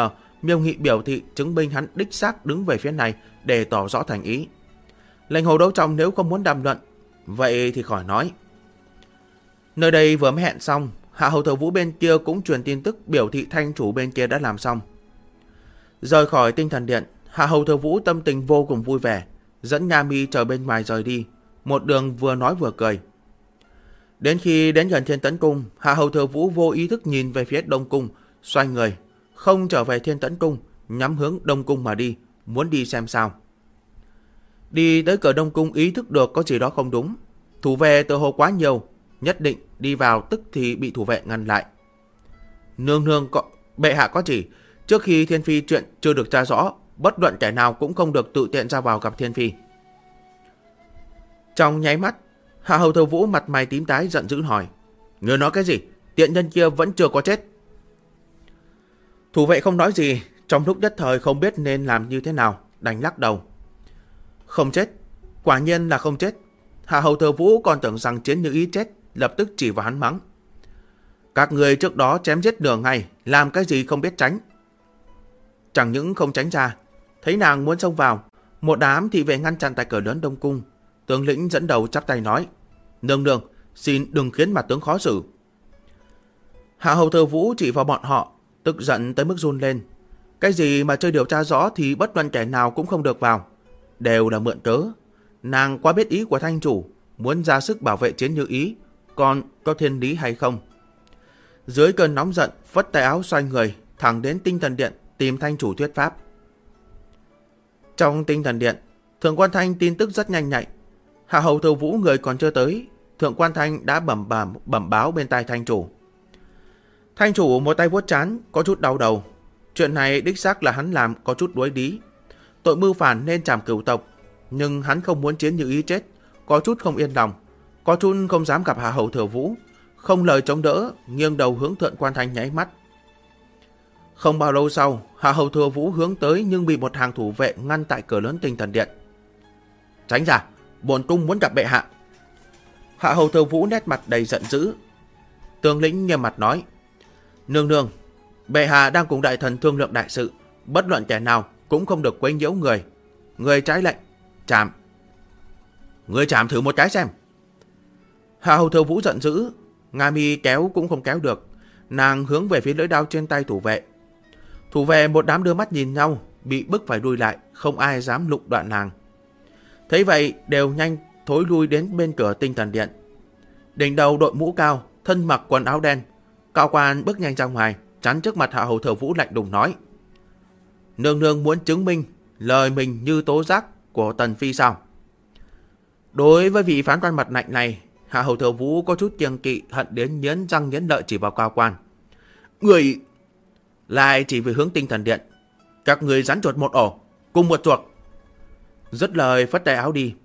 Miêu Nghị biểu thị chứng minh hắn đích xác đứng về phía này để tỏ rõ thành ý. Lệnh Hồ Đấu Trọng nếu không muốn đàm luận, vậy thì khỏi nói. Nơi đây vừa mới hẹn xong, Hạ Hầu Thừa Vũ bên kia cũng truyền tin tức biểu thị thanh chủ bên kia đã làm xong. Rời khỏi Tinh Thần Điện, Hạ Hầu Thừa Vũ tâm tình vô cùng vui vẻ, dẫn Nga Mi chờ bên ngoài rời đi, một đường vừa nói vừa cười. Đến khi đến gần Thiên Tấn Cung, Hạ Hầu Thừa Vũ vô ý thức nhìn về phía Đông Cung, xoay người, không trở về Thiên Tấn Cung, nhắm hướng Đông Cung mà đi, muốn đi xem sao. Đi tới cửa Đông Cung ý thức được có gì đó không đúng, thủ vệ tự hồ quá nhiều, nhất định đi vào tức thì bị thủ vệ ngăn lại. Nương nương, bệ hạ có chỉ, trước khi Thiên Phi chuyện chưa được tra rõ, bất luận kẻ nào cũng không được tự tiện ra vào gặp Thiên Phi. Trong nháy mắt, Hạ Hầu Thừa Vũ mặt mày tím tái giận dữ hỏi: Ngươi nói cái gì? Tiện nhân kia vẫn chưa có chết. Thủ vệ không nói gì, trong lúc nhất thời không biết nên làm như thế nào, đành lắc đầu. Không chết, quả nhiên là không chết. Hạ Hầu Thừa Vũ còn tưởng rằng Chiến Như Ý chết, lập tức chỉ vào hắn mắng: Các người trước đó chém giết nửa ngày, làm cái gì không biết tránh. Chẳng những không tránh ra, thấy nàng muốn xông vào, một đám thị vệ ngăn chặn tại cửa lớn Đông Cung. Tướng lĩnh dẫn đầu chắp tay nói: Nương nương, xin đừng khiến mặt tướng khó xử. Hạ Hầu Thừa Vũ chỉ vào bọn họ, tức giận tới mức run lên. Cái gì mà chưa điều tra rõ thì bất luận kẻ nào cũng không được vào, đều là mượn cớ. Nàng quá biết ý của thanh chủ, muốn ra sức bảo vệ Chiến Như Ý, còn có thiên lý hay không? Dưới cơn nóng giận, phất tay áo xoay người, thẳng đến Tinh Thần Điện tìm thanh chủ thuyết pháp. Trong Tinh Thần Điện, Thượng Quan Thanh tin tức rất nhanh nhạy. Hạ Hầu Thừa Vũ người còn chưa tới, Thượng Quan Thanh đã bẩm báo bên tai thanh chủ. Thanh chủ một tay vuốt trán, có chút đau đầu. Chuyện này đích xác là hắn làm có chút đuối lý. Tội mưu phản nên trảm cửu tộc, nhưng hắn không muốn Chiến Như Ý chết, có chút không yên lòng, có chút không dám gặp Hạ Hầu Thừa Vũ, không lời chống đỡ, nghiêng đầu hướng Thượng Quan Thanh nháy mắt. Không bao lâu sau, Hạ Hầu Thừa Vũ hướng tới nhưng bị một hàng thủ vệ ngăn tại cửa lớn Tinh Thần Điện. Tránh ra, bổn cung muốn gặp bệ hạ. Hạ Hầu Thừa Vũ nét mặt đầy giận dữ. Tướng lĩnh nghiêm mặt nói: Nương nương, bệ hạ đang cùng đại thần thương lượng đại sự, bất luận kẻ nào cũng không được quấy nhiễu người. Người trái lệnh, chạm. Người chạm thử một cái xem. Hạ Hầu Thừa Vũ giận dữ, Nga Mi kéo cũng không kéo được, nàng hướng về phía lưỡi đao trên tay thủ vệ. Thủ vệ một đám đưa mắt nhìn nhau, bị bức phải đuôi lại, không ai dám lụng đoạn nàng. Thấy vậy đều nhanh thối lui đến bên cửa Tinh Thần Điện. Đỉnh đầu đội mũ cao, thân mặc quần áo đen, cao quan bước nhanh ra ngoài, chắn trước mặt Hạ Hầu Thừa Vũ lạnh lùng nói: Nương nương muốn chứng minh lời mình như tố giác của Tần Phi sao? Đối với vị phán quan mặt lạnh này, Hạ Hầu Thừa Vũ có chút kiêng kỵ, hận đến nghiến răng nghiến lợi chỉ vào cao quan. Người lại chỉ về hướng Tinh Thần Điện. Các người rắn chuột một ổ, cùng một chuột. Dứt lời phất tay áo đi.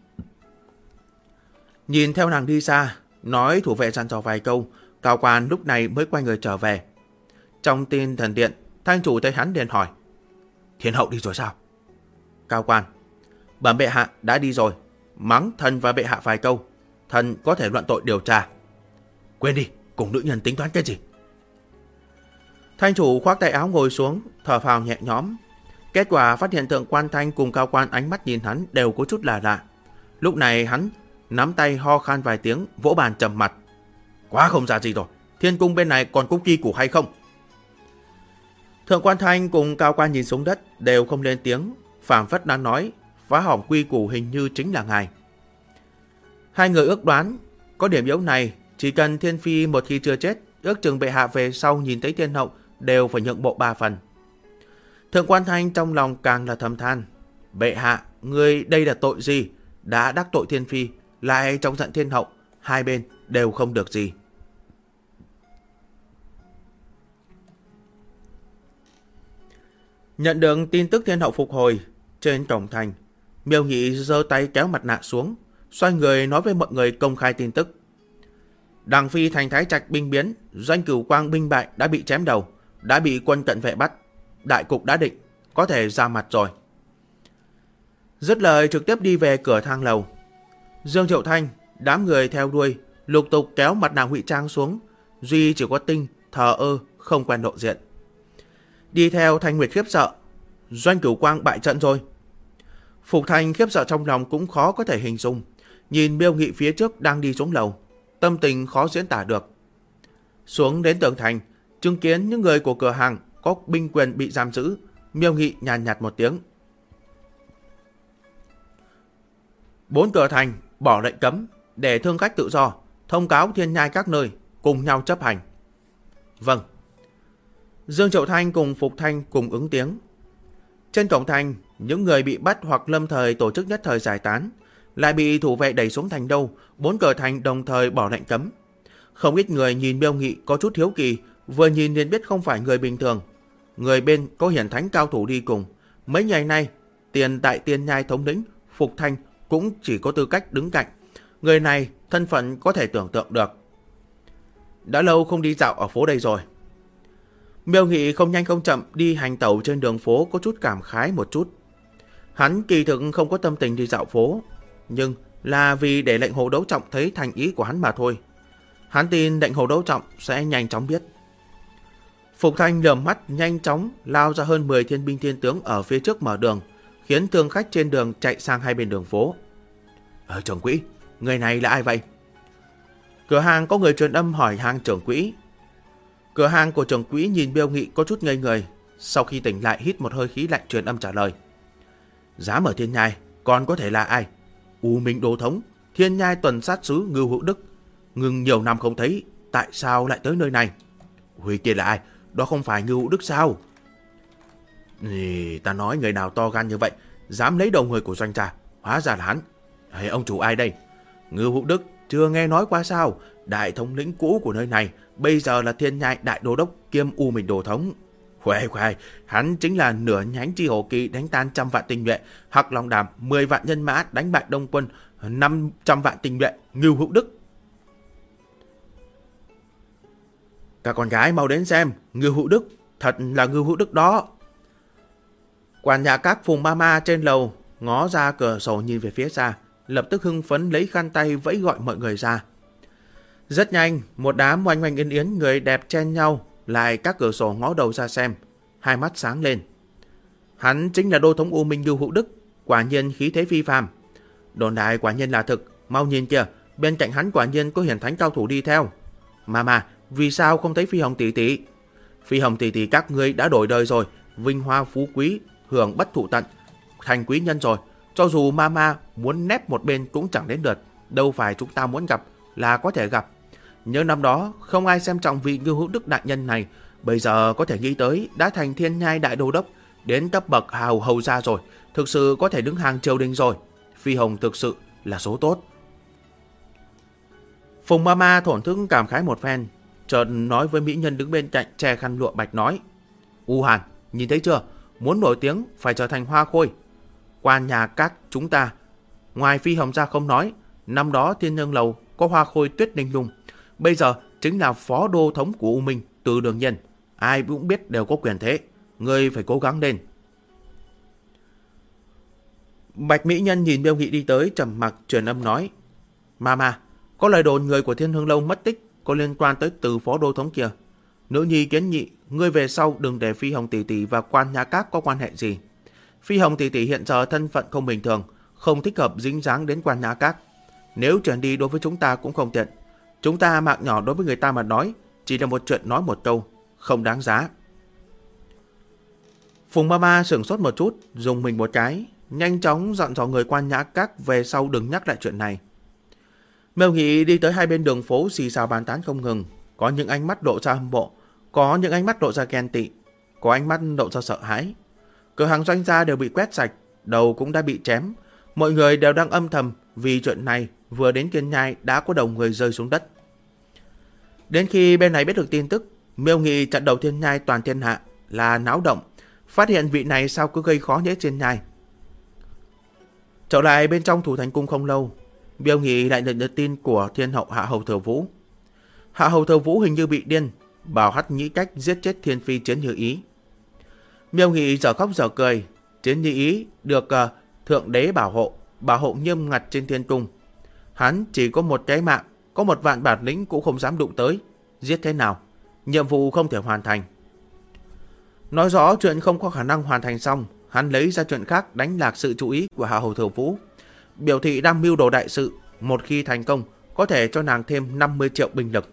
Nhìn theo nàng đi xa, nói thủ vệ dặn dò vài câu, cao quan lúc này mới quay người trở về. Trong Tinh Thần Điện, thanh chủ thấy hắn liền hỏi: Thiên hậu đi rồi sao? Cao quan: Bẩm bệ hạ đã đi rồi, mắng thần và bệ hạ vài câu, thần có thể luận tội điều tra. Quên đi, cùng nữ nhân tính toán cái gì? Thanh chủ khoác tay áo ngồi xuống, thở phào nhẹ nhõm. Kết quả phát hiện Thượng Quan Thanh cùng cao quan ánh mắt nhìn hắn đều có chút là lạ. Lúc này hắn nắm tay ho khan vài tiếng, vỗ bàn trầm mặt. Quá không ra gì rồi, Thiên cung bên này còn có quy củ hay không? Thượng Quan Thanh cùng cao quan nhìn xuống đất đều không lên tiếng, phảng phất đang nói phá hỏng quy củ hình như chính là ngài. Hai người ước đoán có điểm yếu này, chỉ cần Thiên Phi một khi chưa chết, ước chừng bệ hạ về sau nhìn thấy Thiên hậu đều phải nhượng bộ 3 phần. Thượng Quan Thanh trong lòng càng là thầm than: Bệ hạ, ngươi đây là tội gì? Đã đắc tội Thiên Phi, lại trong giận Thiên hậu, hai bên đều không được gì. Nhận được tin tức Thiên hậu phục hồi, trên cổng thành, Miêu Nhị giơ tay kéo mặt nạ xuống, xoay người nói với mọi người công khai tin tức. Đằng Phi thành Thái Trạch binh biến, Doanh Cửu Quang binh bại đã bị chém đầu, đã bị quân cận vệ bắt. Đại cục đã định, có thể ra mặt rồi. Dứt lời trực tiếp đi về cửa thang lầu. Dương Triệu Thanh, đám người theo đuôi, lục tục kéo mặt nạ ngụy trang xuống, duy chỉ có Tinh thờ ơ, không quen lộ diện. Đi theo Thanh Nguyệt khiếp sợ. Doanh Cửu Quang bại trận rồi. Phục Thanh khiếp sợ trong lòng cũng khó có thể hình dung. Nhìn Miêu Nghị phía trước đang đi xuống lầu, tâm tình khó diễn tả được. Xuống đến tường thành, chứng kiến những người của cửa hàng có binh quyền bị giam giữ, Miêu Nghị nhàn nhạt một tiếng. 4 cửa thành bỏ lệnh cấm để thương khách tự do, thông cáo thiên nhai các nơi cùng nhau chấp hành. Vâng. Dương Triệu Thanh cùng Phục Thanh cùng ứng tiếng. Trên cổng thành, những người bị bắt hoặc lâm thời tổ chức nhất thời giải tán, lại bị thủ vệ đẩy xuống thành đâu, 4 cửa thành đồng thời bỏ lệnh cấm. Không ít người nhìn Miêu Nghị có chút hiếu kỳ, vừa nhìn liền biết không phải người bình thường. Người bên có hiển thánh cao thủ đi cùng. Mấy ngày nay, tiền tại Tiên Nhai thống lĩnh Phục Thanh cũng chỉ có tư cách đứng cạnh. Người này thân phận có thể tưởng tượng được. Đã lâu không đi dạo ở phố đây rồi. Miêu Nghị không nhanh không chậm đi hành tẩu trên đường phố, có chút cảm khái một chút. Hắn kỳ thực không có tâm tình đi dạo phố, nhưng là vì để lệnh Hồ Đấu Trọng thấy thành ý của hắn mà thôi. Hắn tin lệnh Hồ Đấu Trọng sẽ nhanh chóng biết. Phục Thanh lườm mắt nhanh chóng lao ra hơn 10 thiên binh thiên tướng ở phía trước mở đường, khiến thương khách trên đường chạy sang hai bên đường phố. Trưởng quỹ, người này là ai vậy? Cửa hàng có người truyền âm hỏi hàng trưởng quỹ. Cửa hàng của trưởng quỹ nhìn Miêu Nghị có chút ngây người, sau khi tỉnh lại hít một hơi khí lạnh truyền âm trả lời. Dám ở Thiên Nhai còn có thể là ai? U Minh Đô Thống, Thiên Nhai tuần sát sứ Ngưu Hữu Đức. Ngừng nhiều năm không thấy, tại sao lại tới nơi này? Huy kia là ai? Đó không phải Ngưu Hữu Đức sao? Ta nói người nào to gan như vậy, dám lấy đầu người của doanh gia, hóa ra là hắn. Hay ông chủ ai đây? Ngưu Hữu Đức chưa nghe nói qua sao? Đại thống lĩnh cũ của nơi này, bây giờ là Thiên Nhai đại đô đốc kiêm U Minh Đô Thống. Khoe, hắn chính là nửa nhánh chi hổ kỳ đánh tan 100 vạn tinh nhuệ, Hắc Long Đàm 10 vạn nhân mã đánh bại Đông quân 500 vạn tinh nhuệ, Ngưu Hữu Đức. Các con gái mau đến xem, Ngưu Hữu Đức, thật là Ngưu Hữu Đức đó. Quản nhà các Phùng Mama trên lầu ngó ra cửa sổ nhìn về phía xa, lập tức hưng phấn lấy khăn tay vẫy gọi mọi người ra. Rất nhanh, một đám oanh oanh yến yến người đẹp chen nhau lại các cửa sổ ngó đầu ra xem, hai mắt sáng lên. Hắn chính là đô thống U Minh Ngưu Hữu Đức, quả nhiên khí thế phi phàm. Đồn đại quả nhiên là thực, mau nhìn kìa, bên cạnh hắn quả nhiên có hiển thánh cao thủ đi theo. Mà vì sao không thấy Phi Hồng tỷ tỷ? Phi Hồng tỷ tỷ các ngươi đã đổi đời rồi, vinh hoa phú quý, hưởng bất thụ tận, thành quý nhân rồi. Cho dù Mama muốn nép một bên cũng chẳng đến lượt, đâu phải chúng ta muốn gặp là có thể gặp. Nhớ năm đó không ai xem trọng vị Ngưu Hữu Đức đại nhân này, bây giờ có thể nghĩ tới đã thành Thiên Nhai đại đô đốc, đến cấp bậc hào hầu gia rồi, thực sự có thể đứng hàng triều đình rồi. Phi Hồng thực sự là số tốt. Phùng Mama thổn thức cảm khái một phen, chợt nói với mỹ nhân đứng bên cạnh che khăn lụa bạch nói: U Hàn, nhìn thấy chưa, muốn nổi tiếng phải trở thành hoa khôi. Qua nhà các chúng ta, ngoài Phi Hồng ra không nói, năm đó Thiên Nhân Lầu có hoa khôi Tuyết Ninh Lung, bây giờ chính là phó đô thống của U Minh, Từ Đường Nhân. Ai cũng biết đều có quyền thế, ngươi phải cố gắng lên. Bạch mỹ nhân nhìn Miêu Nghị đi tới, trầm mặc truyền âm nói: Mama, có lời đồn người của Thiên Hương Lâu mất tích có liên quan tới Từ phó đô thống kia. Nữ nhi kiến nghị ngươi về sau đừng để Phi Hồng tỷ tỷ và Quan Nhã Các có quan hệ gì. Phi Hồng tỷ tỷ hiện giờ thân phận không bình thường, không thích hợp dính dáng đến Quan Nhã Các. Nếu chuyển đi đối với chúng ta cũng không tiện. Chúng ta mạng nhỏ đối với người ta mà nói chỉ là một chuyện nói một câu, không đáng giá. Phùng Mama sửng sốt một chút, dùng mình một cái, nhanh chóng dặn dò người Quan Nhã Các về sau đừng nhắc lại chuyện này. Miêu Nghị đi tới hai bên đường phố xì xào bàn tán không ngừng, có những ánh mắt lộ ra hâm mộ, có những ánh mắt lộ ra ghen tị, có ánh mắt lộ ra sợ hãi. Cửa hàng doanh gia đều bị quét sạch, đầu cũng đã bị chém, mọi người đều đang âm thầm vì chuyện này vừa đến Thiên Nhai đã có đầu người rơi xuống đất. Đến khi bên này biết được tin tức, Miêu Nghị chặn đầu Thiên Nhai toàn thiên hạ là náo động, phát hiện vị này sao cứ gây khó dễ trên nhai. Trở lại bên trong Thủ Thành Cung không lâu, Miêu Nghị lại nhận được tin của Thiên Hậu Hạ Hầu Thừa Vũ. Hạ Hầu Thừa Vũ hình như bị điên, bảo hắn nghĩ cách giết chết Thiên Phi Chiến Như Ý. Miêu Nghị giờ khóc giờ cười, Chiến Như Ý được Thượng Đế bảo hộ nghiêm ngặt trên Thiên Cung. Hắn chỉ có một cái mạng, có 1 vạn bản lĩnh cũng không dám đụng tới, giết thế nào, nhiệm vụ không thể hoàn thành. Nói rõ chuyện không có khả năng hoàn thành xong, hắn lấy ra chuyện khác đánh lạc sự chú ý của Hạ Hầu Thừa Vũ, biểu thị đang mưu đồ đại sự, một khi thành công có thể cho nàng thêm 50 triệu binh lực.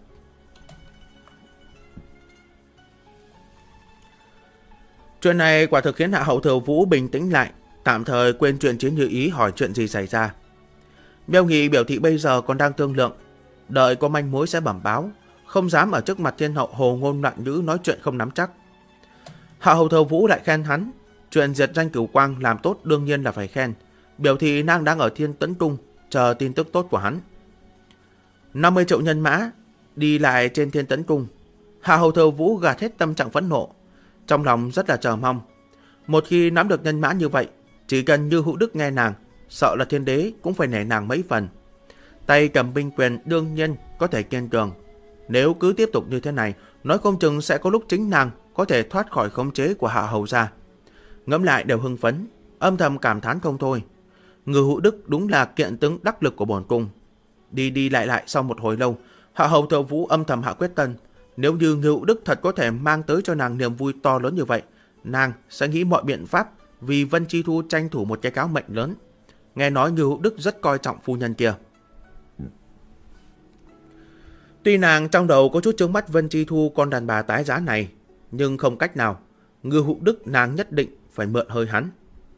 Chuyện này quả thực khiến Hạ Hầu Thừa Vũ bình tĩnh lại, tạm thời quên chuyện Chiến Như Ý hỏi chuyện gì xảy ra. Miêu Nghị biểu thị bây giờ còn đang thương lượng, đợi có manh mối sẽ bẩm báo, không dám ở trước mặt thiên hậu hồ ngôn loạn ngữ nói chuyện không nắm chắc. Hạ Hầu Thừa Vũ lại khen hắn, chuyện diệt danh Cửu Quang làm tốt đương nhiên là phải khen, biểu thị nàng đang ở Thiên Tấn Cung chờ tin tức tốt của hắn. 50 triệu nhân mã đi lại trên Thiên Tấn Cung, Hạ Hầu Thừa Vũ gạt hết tâm trạng phẫn nộ, trong lòng rất là chờ mong. Một khi nắm được nhân mã như vậy, chỉ cần Như Hữu Đức nghe nàng, sợ là thiên đế cũng phải nể nàng mấy phần. Tay cầm binh quyền đương nhiên có thể kiên cường. Nếu cứ tiếp tục như thế này, nói không chừng sẽ có lúc chính nàng có thể thoát khỏi khống chế của Hạ Hầu gia. Ngẫm lại đều hưng phấn, âm thầm cảm thán không thôi. Ngư Hữu Đức đúng là kiện tướng đắc lực của bổn cung. Đi lại sau một hồi lâu, Hạ Hầu Thừa Vũ âm thầm hạ quyết tâm, nếu như Ngư Hữu Đức thật có thể mang tới cho nàng niềm vui to lớn như vậy, nàng sẽ nghĩ mọi biện pháp vì Vân Chi Thu tranh thủ một cái cáo mệnh lớn. Nghe nói Ngư Hữu Đức rất coi trọng phu nhân kia. Tuy nàng trong đầu có chút chướng mắt Vân Chi Thu con đàn bà tái giá này, nhưng không cách nào, Ngư Hữu Đức nàng nhất định phải mượn hơi hắn.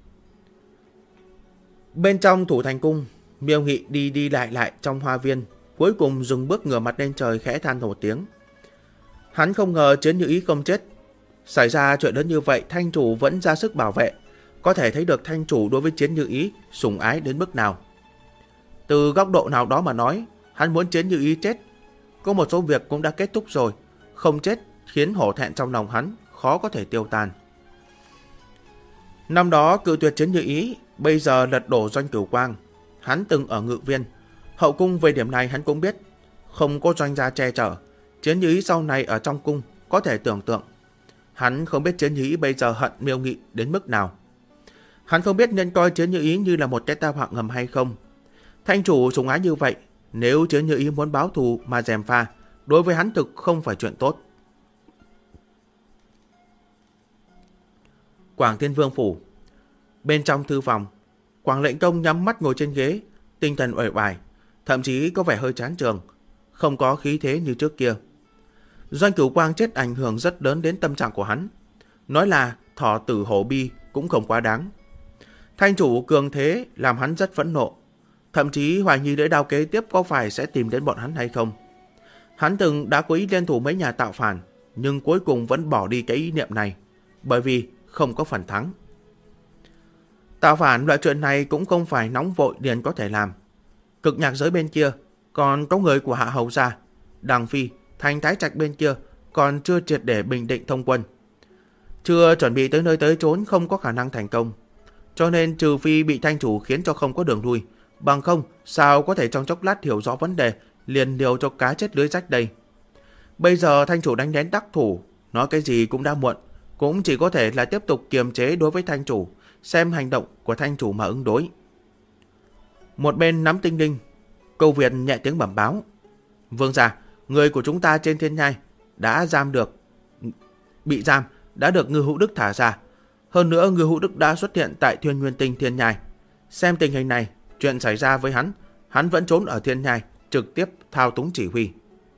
Bên trong Thủ Thành Cung, Miêu Nghị đi lại trong hoa viên, cuối cùng dừng bước ngửa mặt lên trời khẽ than một tiếng. Hắn không ngờ Chiến Như Ý không chết. Xảy ra chuyện lớn như vậy, thanh chủ vẫn ra sức bảo vệ, có thể thấy được thanh chủ đối với Chiến Như Ý sủng ái đến mức nào. Từ góc độ nào đó mà nói, hắn muốn Chiến Như Ý chết. Có một số việc cũng đã kết thúc rồi, không chết khiến hổ thẹn trong lòng hắn khó có thể tiêu tan. Năm đó cự tuyệt Chiến Như Ý, bây giờ lật đổ Doanh Cửu Quang. Hắn từng ở Ngự Viên, hậu cung về điểm này hắn cũng biết, không có Doanh gia che chở, Chiến Như Ý sau này ở trong cung có thể tưởng tượng. Hắn không biết Chiến Như Ý bây giờ hận Miêu Nghị đến mức nào. Hắn không biết nên coi Chiến Như Ý như là một cái tai họa ngầm hay không. Thanh chủ sủng ái như vậy, nếu Chiến Như Ý muốn báo thù mà gièm pha, đối với hắn thực không phải chuyện tốt. Quảng Thiên Vương phủ. Bên trong thư phòng, Quảng Lệnh Công nhắm mắt ngồi trên ghế, tinh thần uể oải, thậm chí có vẻ hơi chán chường, không có khí thế như trước kia. Doanh Cửu Quang chết ảnh hưởng rất lớn đến tâm trạng của hắn. Nói là thọ tử hổ bi cũng không quá đáng. Thanh chủ cường thế làm hắn rất phẫn nộ, thậm chí hoài nghi lưỡi đao kế tiếp có phải sẽ tìm đến bọn hắn hay không. Hắn từng đã có ý liên thủ mấy nhà tạo phản, nhưng cuối cùng vẫn bỏ đi cái ý niệm này, bởi vì không có phần thắng. Tạo phản loại chuyện này cũng không phải nóng vội liền có thể làm. Cực nhạc giới bên kia còn có người của Hạ Hầu gia, Đằng Phi, Thành Thái Trạch bên kia còn chưa triệt để bình định thông quân, chưa chuẩn bị tới nơi tới chốn, không có khả năng thành công. Cho nên trừ phi bị thanh chủ khiến cho không có đường lui, bằng không sao có thể trong chốc lát hiểu rõ vấn đề liền liều cho cá chết lưới rách đây. Bây giờ thanh chủ đánh đến đắc thủ, nói cái gì cũng đã muộn, cũng chỉ có thể là tiếp tục kiềm chế đối với thanh chủ, xem hành động của thanh chủ mà ứng đối. Một bên nắm tinh linh, Câu Việt nhẹ tiếng bẩm báo: Vương gia, người của chúng ta trên thiên nhai bị giam đã được Ngư Hữu Đức thả ra. Hơn nữa Ngư Hữu Đức đã xuất hiện tại Thuyền Nguyên Tinh thiên nhai. Xem tình hình này, chuyện xảy ra với hắn vẫn trốn ở thiên nhai, trực tiếp thao túng chỉ huy.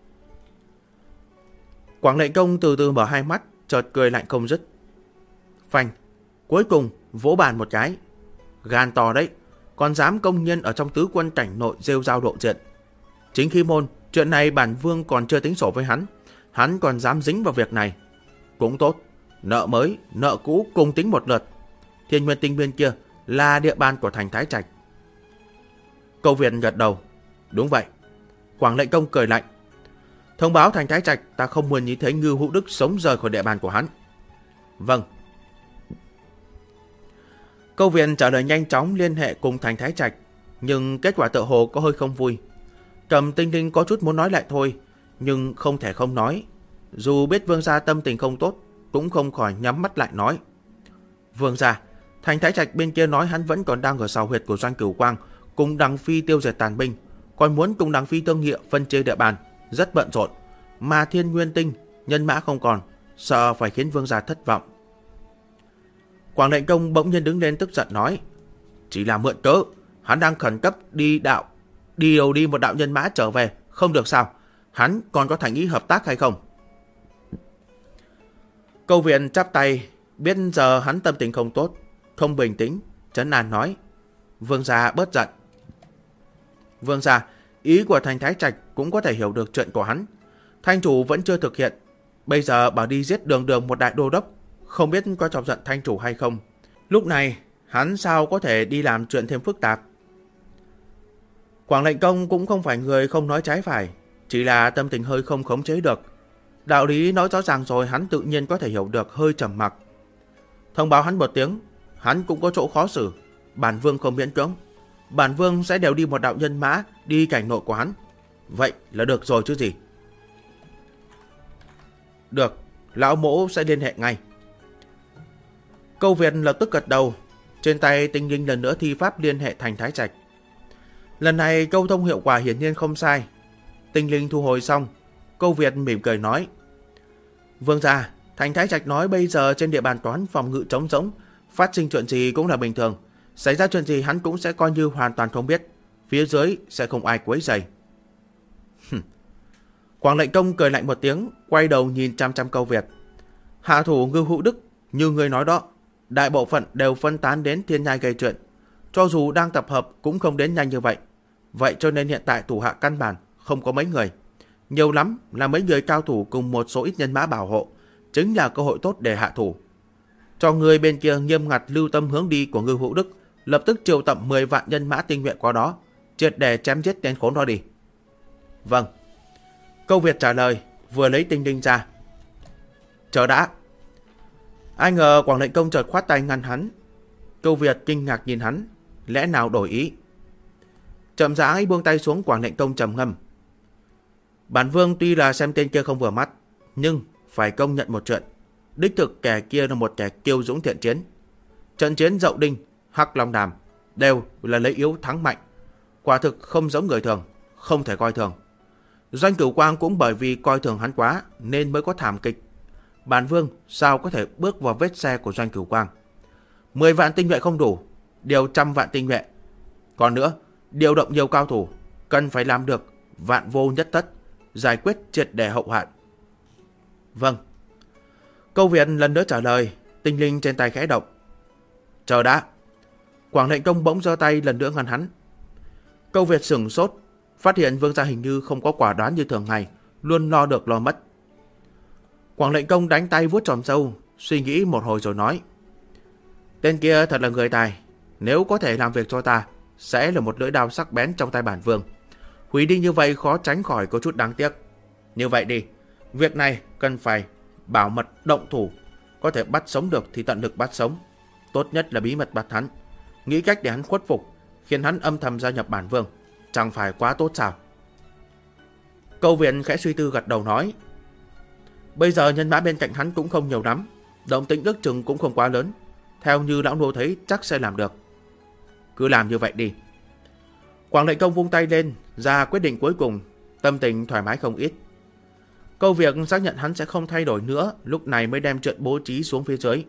Quảng Lệnh Công từ từ mở hai mắt, chợt cười lạnh không dứt. Phanh, cuối cùng vỗ bàn một cái. Gan to đấy, còn dám công nhiên ở trong tứ quân cảnh nội rêu rao độ diện. Chính khi môn, chuyện này bản vương còn chưa tính sổ với hắn còn dám dính vào việc này. Cũng tốt, nợ mới, nợ cũ cùng tính một lượt. Thiên Nguyên Tinh bên kia là địa bàn của Thành Thái Trạch. Câu Việt gật đầu. Đúng vậy. Quảng Lệnh Công cười lạnh. Thông báo Thành Thái Trạch, ta không muốn nhìn thấy Ngư Hữu Đức sống rời khỏi địa bàn của hắn. Vâng. Câu Việt trả lời nhanh chóng liên hệ cùng Thành Thái Trạch, nhưng kết quả tựa hồ có hơi không vui. Cầm Tinh Linh có chút muốn nói lại thôi, nhưng không thể không nói. Dù biết vương gia tâm tình không tốt, cũng không khỏi nhắm mắt lại nói: Vương gia, Thành Thái Trạch bên kia nói hắn vẫn còn đang ở sào huyệt của Doanh Cửu Quang, cùng Đằng Phi tiêu diệt tàn binh, còn muốn cùng Đằng Phi thương nghị phân chia địa bàn, rất bận rộn. Mà Thiên Nguyên Tinh nhân mã không còn, sợ phải khiến vương gia thất vọng. Quảng lệnh công bỗng nhiên đứng lên tức giận nói: Chỉ là mượn cớ, hắn đang khẩn cấp đi một đạo nhân mã trở về, không được sao? Hắn còn có thành ý hợp tác hay không? Câu viện chắp tay, biết giờ hắn tâm tình không tốt, không bình tĩnh, trấn an nói: Vương gia bớt giận. Vương gia, ý của Thành Thái Trạch cũng có thể hiểu được chuyện của hắn. Thanh chủ vẫn chưa thực hiện, bây giờ bảo đi giết Đường Đường một đại đô đốc, không biết có chọc giận thanh chủ hay không. Lúc này hắn sao có thể đi làm chuyện thêm phức tạp. Quảng lệnh công cũng không phải người không nói trái phải, chỉ là tâm tình hơi không khống chế được. Đạo lý nói rõ ràng rồi, hắn tự nhiên có thể hiểu được, hơi trầm mặc. Thông báo hắn một tiếng, hắn cũng có chỗ khó xử. Bản vương không miễn cưỡng, bản vương sẽ đều đi một đạo nhân mã đi cảnh nội của hắn. Vậy là được rồi chứ gì. Được, lão mỗ sẽ liên hệ ngay. Câu Việt lập tức gật đầu. Trên tay Tinh Linh lần nữa thi pháp liên hệ Thành Thái Trạch. Lần này câu thông hiệu quả hiển nhiên không sai. Tinh Linh thu hồi xong, Câu Việt mỉm cười nói: Vương gia, Thành Thái Trạch nói bây giờ trên địa bàn toán phòng ngự trống rỗng, phát sinh chuyện gì cũng là bình thường. Xảy ra chuyện gì hắn cũng sẽ coi như hoàn toàn không biết. Phía dưới sẽ không ai quấy rầy. Quảng lệnh công cười lạnh một tiếng, quay đầu nhìn chăm chăm Câu Việt. Hạ thủ Ngưu Hữu Đức, như người nói đó, đại bộ phận đều phân tán đến Thiên Nhai gây chuyện. Cho dù đang tập hợp cũng không đến nhanh như vậy. Vậy cho nên hiện tại thủ hạ căn bản không có mấy người. Nhiều lắm là mấy người cao thủ cùng một số ít nhân mã bảo hộ, chính là cơ hội tốt để hạ thủ. Cho người bên kia nghiêm ngặt lưu tâm hướng đi của Ngưu Hữu Đức, lập tức triệu tập 10 vạn nhân mã tinh nhuệ qua đó, triệt để chém giết tên khốn đó đi. Vâng. Câu Việt trả lời, vừa lấy Tinh Linh ra. Chờ đã. Ai ngờ Quảng lệnh công chợt khoát tay ngăn hắn. Câu Việt kinh ngạc nhìn hắn, lẽ nào đổi ý. Chậm rãi buông tay xuống. Quảng lệnh công trầm ngâm. Bản vương tuy là xem tên kia không vừa mắt, nhưng phải công nhận một chuyện, đích thực kẻ kia là một kẻ kiêu dũng thiện chiến. Trận chiến Dậu Đinh, Hắc Long Đàm đều là lấy yếu thắng mạnh, quả thực không giống người thường, không thể coi thường. Doanh Cửu Quang cũng bởi vì coi thường hắn quá nên mới có thảm kịch. Bản vương sao có thể bước vào vết xe của Doanh Cửu Quang. 10 vạn tinh nhuệ không đủ, điều 100 vạn tinh nhuệ. Còn nữa, điều động nhiều cao thủ, cần phải làm được vạn vô nhất tất, giải quyết triệt để hậu hoạn. Vâng. Câu Việt lần nữa trả lời. Tinh Linh trên tay khẽ động. Chờ đã. Quảng lệnh công bỗng giơ tay lần nữa ngăn hắn. Câu Việt sửng sốt, phát hiện vương gia hình như không có quả đoán như thường ngày, luôn lo được lo mất. Quảng lệnh công đánh tay vuốt tròm râu, suy nghĩ một hồi rồi nói: Tên kia thật là người tài, nếu có thể làm việc cho ta, sẽ là một lưỡi đao sắc bén trong tay bản vương. Hủy đi như vậy khó tránh khỏi có chút đáng tiếc. Như vậy đi, việc này cần phải bảo mật động thủ, có thể bắt sống được thì tận lực bắt sống, tốt nhất là bí mật bắt hắn, nghĩ cách để hắn khuất phục, khiến hắn âm thầm gia nhập bản vương, chẳng phải quá tốt sao? Câu Viện khẽ suy tư gật đầu nói: Bây giờ nhân mã bên cạnh hắn cũng không nhiều lắm, động tĩnh ước chừng cũng không quá lớn, theo như lão nô thấy chắc sẽ làm được. Cứ làm như vậy đi. Quảng lệnh công vung tay lên, ra quyết định cuối cùng, tâm tình thoải mái không ít. Câu Việc xác nhận hắn sẽ không thay đổi nữa, lúc này mới đem chuyện bố trí xuống phía dưới.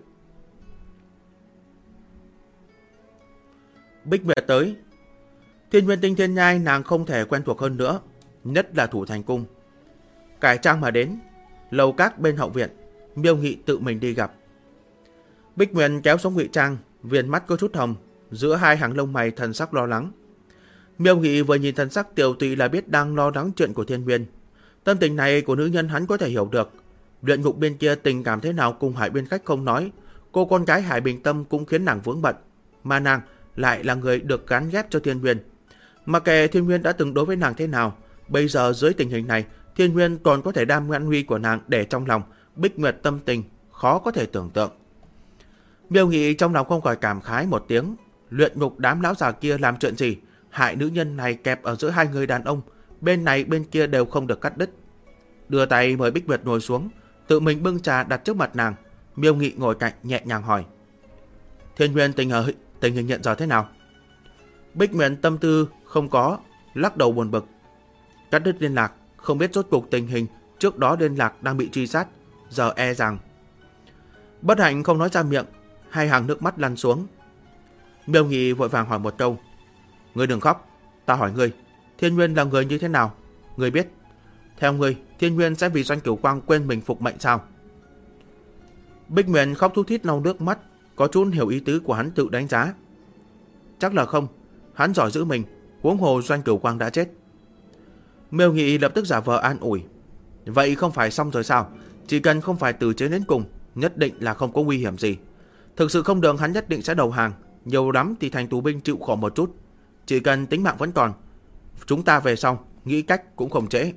Bích Nguyệt tới. Thiên Nguyên Tinh Thiên Nhai nàng không thể quen thuộc hơn nữa, nhất là Thủ Thành Cung. Cải trang mà đến, lầu các bên hậu viện, Miêu Nghị tự mình đi gặp. Bích Nguyệt kéo xuống ngụy trang, viền mắt có chút hồng, giữa hai hàng lông mày thần sắc lo lắng. Miêu Nghị vừa nhìn thần sắc Tiểu Tụy là biết đang lo lắng chuyện của Thiên Nguyên. Tâm tình này của nữ nhân hắn có thể hiểu được. Luyện ngục bên kia tình cảm thế nào cùng Hải Biên Khách không nói, cô con gái Hải Bình Tâm cũng khiến nàng vướng bận, mà nàng lại là người được gán ghép cho Thiên Nguyên. Mà kệ Thiên Nguyên đã từng đối với nàng thế nào, bây giờ dưới tình hình này, Thiên Nguyên còn có thể đem an nguy của nàng để trong lòng. Bích Nguyệt tâm tình khó có thể tưởng tượng. Miêu Nghị trong lòng không khỏi cảm khái một tiếng. Luyện ngục đám lão già kia làm chuyện gì, hại nữ nhân này kẹp ở giữa hai người đàn ông, bên này bên kia đều không được cắt đứt. Đưa tay mời Bích Nguyệt ngồi xuống, tự mình bưng trà đặt trước mặt nàng. Miêu Nghị ngồi cạnh nhẹ nhàng hỏi: Thiên Nguyên tình hình hiện giờ thế nào? Bích Nguyệt tâm tư không có, lắc đầu buồn bực. Cắt đứt liên lạc, không biết rốt cuộc tình hình trước đó liên lạc đang bị truy sát, giờ e rằng. Bất hạnh không nói ra miệng, hai hàng nước mắt lăn xuống. Miêu Nghị vội vàng hỏi một câu. Ngươi đừng khóc, ta hỏi ngươi, Thiên Nguyên là người như thế nào? Ngươi biết, theo ngươi, Thiên Nguyên sẽ vì Doanh Cửu Quang quên mình phục mệnh sao? Bích Nguyệt khóc thút thít lau nước mắt, có chút hiểu ý tứ của hắn tự đánh giá. Chắc là không, hắn giỏi giữ mình, huống hồ Doanh Cửu Quang đã chết. Miêu Nghị lập tức giả vờ an ủi. Vậy không phải xong rồi sao? Chỉ cần không phải từ chế đến cùng, nhất định là không có nguy hiểm gì. Thực sự không được hắn nhất định sẽ đầu hàng, nhiều lắm thì thành tù binh chịu khổ một chút. Chỉ cần tính mạng vẫn còn, chúng ta về sau, nghĩ cách cũng không trễ.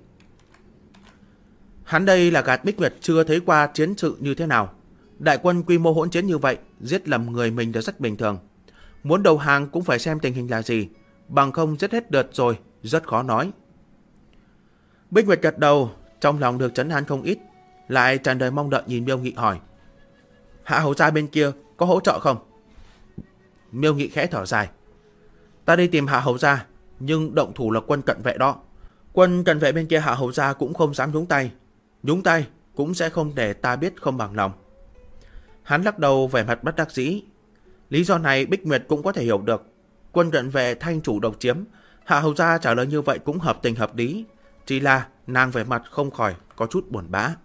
Hắn đây là gạt Bích Nguyệt chưa thấy qua chiến sự như thế nào. Đại quân quy mô hỗn chiến như vậy, giết lầm người mình là rất bình thường. Muốn đầu hàng cũng phải xem tình hình là gì, bằng không giết hết đợt rồi, rất khó nói. Bích Nguyệt gật đầu, trong lòng được trấn an không ít, lại tràn đầy mong đợi nhìn Miêu Nghị hỏi. Hạ hầu gia bên kia có hỗ trợ không? Miêu Nghị khẽ thở dài. Ta đi tìm Hạ hầu gia, nhưng động thủ là quân cận vệ đó. Quân cận vệ bên kia Hạ hầu gia cũng không dám nhúng tay cũng sẽ không để ta biết không bằng lòng. Hắn lắc đầu vẻ mặt bất đắc dĩ. Lý do này Bích Nguyệt cũng có thể hiểu được. Quân cận vệ thanh chủ độc chiếm, Hạ hầu gia trả lời như vậy cũng hợp tình hợp lý. Chỉ là nàng vẻ mặt không khỏi có chút buồn bã.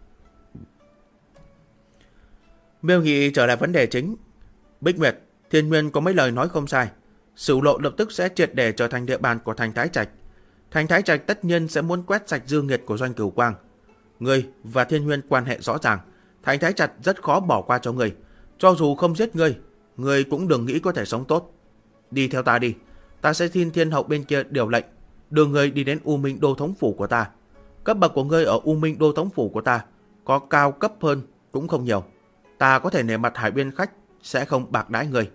Miêu Nghị trở lại vấn đề chính. Bích Nguyệt, Thiên Nguyên có mấy lời nói không sai. Sửu Lộ lập tức sẽ triệt để trở thành địa bàn của thành Thái Trạch. Thành Thái Trạch tất nhiên sẽ muốn quét sạch dư nghiệt của Doanh Cửu Quang. Ngươi và Thiên Nguyên quan hệ rõ ràng, thành Thái Trạch rất khó bỏ qua cho ngươi. Cho dù không giết ngươi cũng đừng nghĩ có thể sống tốt. Đi theo ta đi, ta sẽ xin Thiên Hậu bên kia điều lệnh, đưa ngươi đi đến U Minh Đô thống phủ của ta. Cấp bậc của ngươi ở U Minh Đô thống phủ của ta có cao cấp hơn cũng không nhiều. Ta có thể nể mặt Hải Biên Khách, sẽ không bạc đãi ngươi.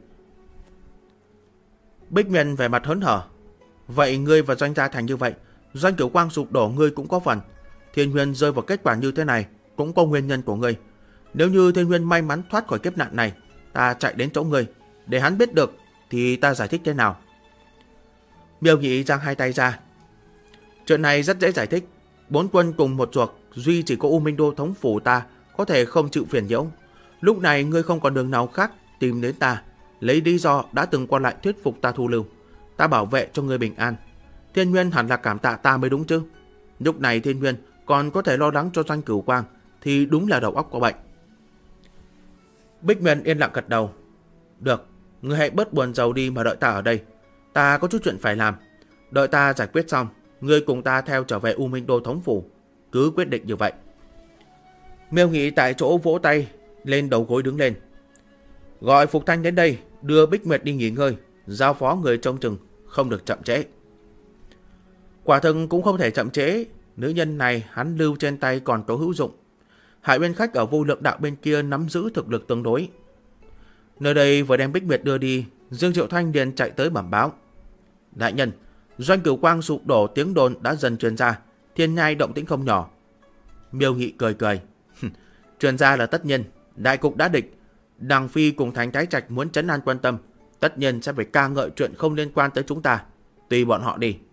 Bích Nguyệt vẻ mặt hớn hở. Vậy ngươi và Doanh gia thành như vậy, Doanh Cửu Quang sụp đổ ngươi cũng có phần. Thiên Nguyên rơi vào kết quả như thế này cũng có nguyên nhân của ngươi. Nếu như Thiên Nguyên may mắn thoát khỏi kiếp nạn này, ta chạy đến chỗ ngươi để hắn biết được thì ta giải thích thế nào? Miêu Nghị giang hai tay ra. Chuyện này rất dễ giải thích. 4 quân cùng một ruột, duy chỉ có U Minh Đô thống phủ ta có thể không chịu phiền nhiễu. Lúc này ngươi không còn đường nào khác tìm đến ta, lấy lý do đã từng qua lại thuyết phục ta thu lưu. Ta bảo vệ cho ngươi bình an. Thiên Nguyên hẳn là cảm tạ ta mới đúng chứ. Lúc này Thiên Nguyên còn có thể lo lắng cho Doanh Cửu Quang thì đúng là đầu óc có bệnh. Bích Nguyệt yên lặng gật đầu. Được, ngươi hãy bớt buồn rầu đi mà đợi ta ở đây. Ta có chút chuyện phải làm. Đợi ta giải quyết xong, ngươi cùng ta theo trở về U Minh Đô thống phủ. Cứ quyết định như vậy. Miêu Nghị tại chỗ vỗ tay lên đầu gối đứng lên. Gọi Phục Thanh đến đây, đưa Bích Nguyệt đi nghỉ ngơi, giao phó người trông chừng, không được chậm trễ. Quả thực cũng không thể chậm trễ, nữ nhân này hắn lưu trên tay còn có hữu dụng. Hải Biên Khách ở Vô Lượng Đạo bên kia nắm giữ thực lực tương đối. Nơi đây vừa đem Bích Nguyệt đưa đi, Dương Triệu Thanh liền chạy tới bẩm báo. Đại nhân, Doanh Cửu Quang sụp đổ tiếng đồn đã dần truyền ra, Thiên Nhai động tĩnh không nhỏ. Miêu Nghị cười cười. Truyền ra là tất nhiên, đại cục đã định. Đằng Phi cùng Thành Thái Trạch muốn trấn an quan tâm, tất nhiên sẽ phải ca ngợi chuyện không liên quan tới chúng ta. Tùy bọn họ đi.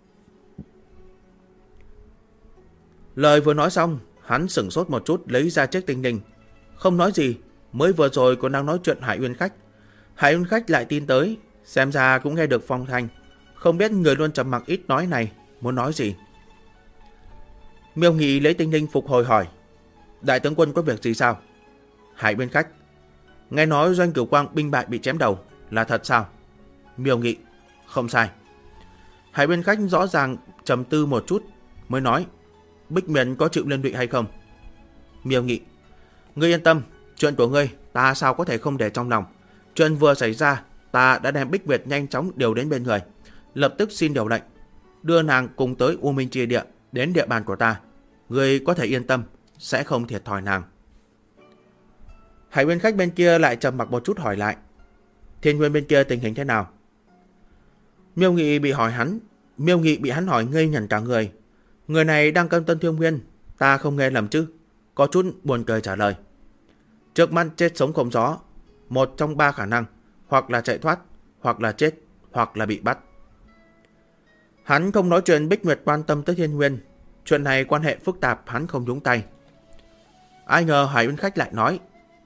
Lời vừa nói xong, hắn sửng sốt một chút lấy ra chiếc tinh linh. Không nói gì, mới vừa rồi còn đang nói chuyện Hải Uyên Khách. Hải Uyên Khách lại tin tới, xem ra cũng nghe được phong thanh. Không biết người luôn trầm mặc ít nói này muốn nói gì. Miêu Nghị lấy tinh linh phục hồi hỏi. Đại tướng quân có việc gì sao? Hải Uyên Khách. Nghe nói Doanh Cửu Quang binh bại bị chém đầu, là thật sao? Miêu Nghị. Không sai. Hải Uyên Khách rõ ràng trầm tư một chút mới nói. Bích Nguyệt có chịu liên lụy hay không? Miêu Nghị. Ngươi yên tâm, chuyện của ngươi ta sao có thể không để trong lòng. Chuyện vừa xảy ra, ta đã đem Bích Nguyệt nhanh chóng điều đến bên người, lập tức xin điều lệnh, đưa nàng cùng tới U Minh Chi Địa, đến địa bàn của ta. Ngươi có thể yên tâm, sẽ không thiệt thòi nàng. Hải Uyên Khách bên kia lại trầm mặc một chút hỏi lại. Thiên Nguyên bên kia tình hình thế nào? Miêu Nghị bị hắn hỏi ngây ngẩn cả người. Người này đang cân Tân Thiên Nguyên, ta không nghe lầm chứ? Có chút buồn cười trả lời. Trước mắt chết sống không rõ, một trong 3 khả năng, hoặc là chạy thoát, hoặc là chết, hoặc là bị bắt. Hắn không nói chuyện Bích Nguyệt quan tâm tới Thiên Nguyên, chuyện này quan hệ phức tạp, hắn không nhúng tay. Ai ngờ Hải Uyên Khách lại nói.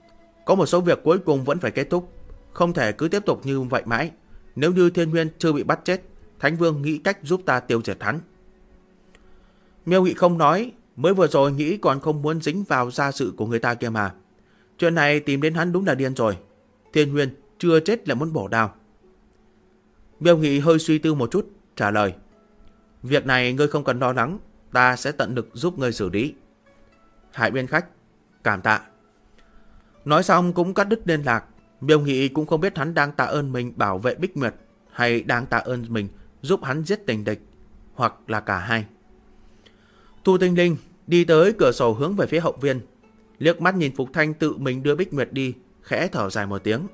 Có một số việc cuối cùng vẫn phải kết thúc, không thể cứ tiếp tục như vậy mãi. Nếu như Thiên Huyên chưa bị bắt chết, Thánh Vương nghĩ cách giúp ta tiêu diệt hắn. Miêu Nghị không nói, mới vừa rồi nghĩ còn không muốn dính vào gia sự của người ta kia mà. Chuyện này tìm đến hắn đúng là điên rồi. Thiên Huyên chưa chết lại muốn bổ đao. Miêu Nghị hơi suy tư một chút, trả lời. Việc này ngươi không cần lo lắng, ta sẽ tận lực giúp ngươi xử lý. Hải Biên khách, cảm tạ. Nói xong cũng cắt đứt liên lạc. Miêu Nghị cũng không biết hắn đang tạ ơn mình bảo vệ Bích Nguyệt, hay đang tạ ơn mình giúp hắn giết tình địch, hoặc là cả hai. Thu Tinh Linh đi tới cửa sổ hướng về phía hậu viên, liếc mắt nhìn Phục Thanh tự mình đưa Bích Nguyệt đi, khẽ thở dài một tiếng.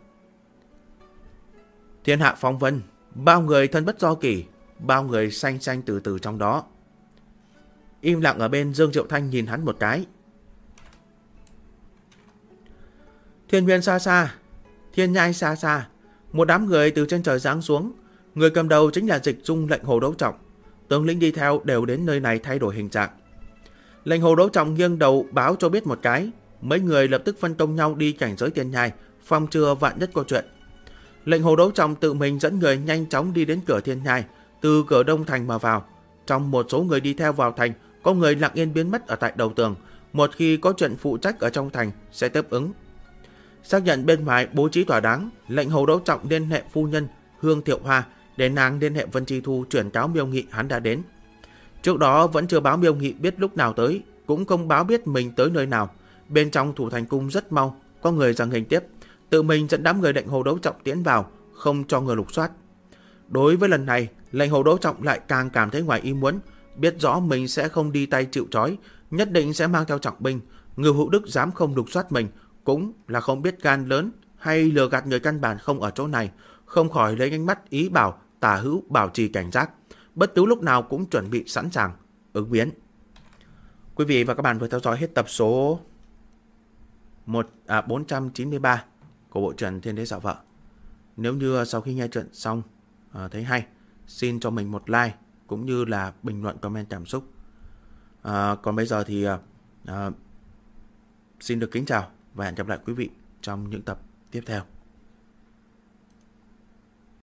Thiên hạ phong vân, bao người thân bất do kỷ, bao người sanh sanh từ từ trong đó. Im lặng ở bên, Dương Diệu Thanh nhìn hắn một cái. Thiên Huyên xa xa, Thiên Nhai xa xa, một đám người từ trên trời giáng xuống. Người cầm đầu chính là Dịch Dung lệnh Hồ Đấu Trọng. Tướng lĩnh đi theo đều đến nơi này thay đổi hình dạng. Lệnh Hồ Đấu Trọng nghiêng đầu báo cho biết một cái. Mấy người lập tức phân công nhau đi cảnh giới Thiên Nhai, phòng trừa vạn nhất có chuyện. Lệnh Hồ Đấu Trọng tự mình dẫn người nhanh chóng đi đến cửa Thiên Nhai, từ cửa đông thành mà vào. Trong một số người đi theo vào thành, có người lặng yên biến mất ở tại đầu tường. Một khi có chuyện phụ trách ở trong thành sẽ tiếp ứng. Xác nhận bên ngoài bố trí thỏa đáng, lệnh Hồ Đấu Trọng liên hệ phu nhân Hương Thiệu Hoa để nàng liên hệ Vân Chi Thu chuyển cáo Miêu Nghị hắn đã đến. Trước đó vẫn chưa báo Miêu Nghị biết lúc nào tới, cũng không báo biết mình tới nơi nào. Bên trong thủ thành cung rất mau, có người giằng hình tiếp, tự mình dẫn đám người lệnh Hồ Đấu Trọng tiến vào, không cho người lục soát. Đối với lần này, lệnh Hồ Đấu Trọng lại càng cảm thấy ngoài ý muốn, biết rõ mình sẽ không đi tay chịu trói, nhất định sẽ mang theo trọng binh. Người Hữu Đức dám không lục soát mình, cũng là không biết gan lớn hay lừa gạt người căn bản không ở chỗ này, không khỏi lấy ánh mắt ý bảo Tả Hữu bảo trì cảnh giác, bất cứ lúc nào cũng chuẩn bị sẵn sàng ứng biến. Quý vị và các bạn vừa theo dõi hết tập số 493 của bộ truyện Thiên Đế Dạo Vợ. Nếu như sau khi nghe chuyện xong thấy hay, xin cho mình một like cũng như là bình luận comment cảm xúc. Còn bây giờ thì xin được kính chào và hẹn gặp lại quý vị trong những tập tiếp theo.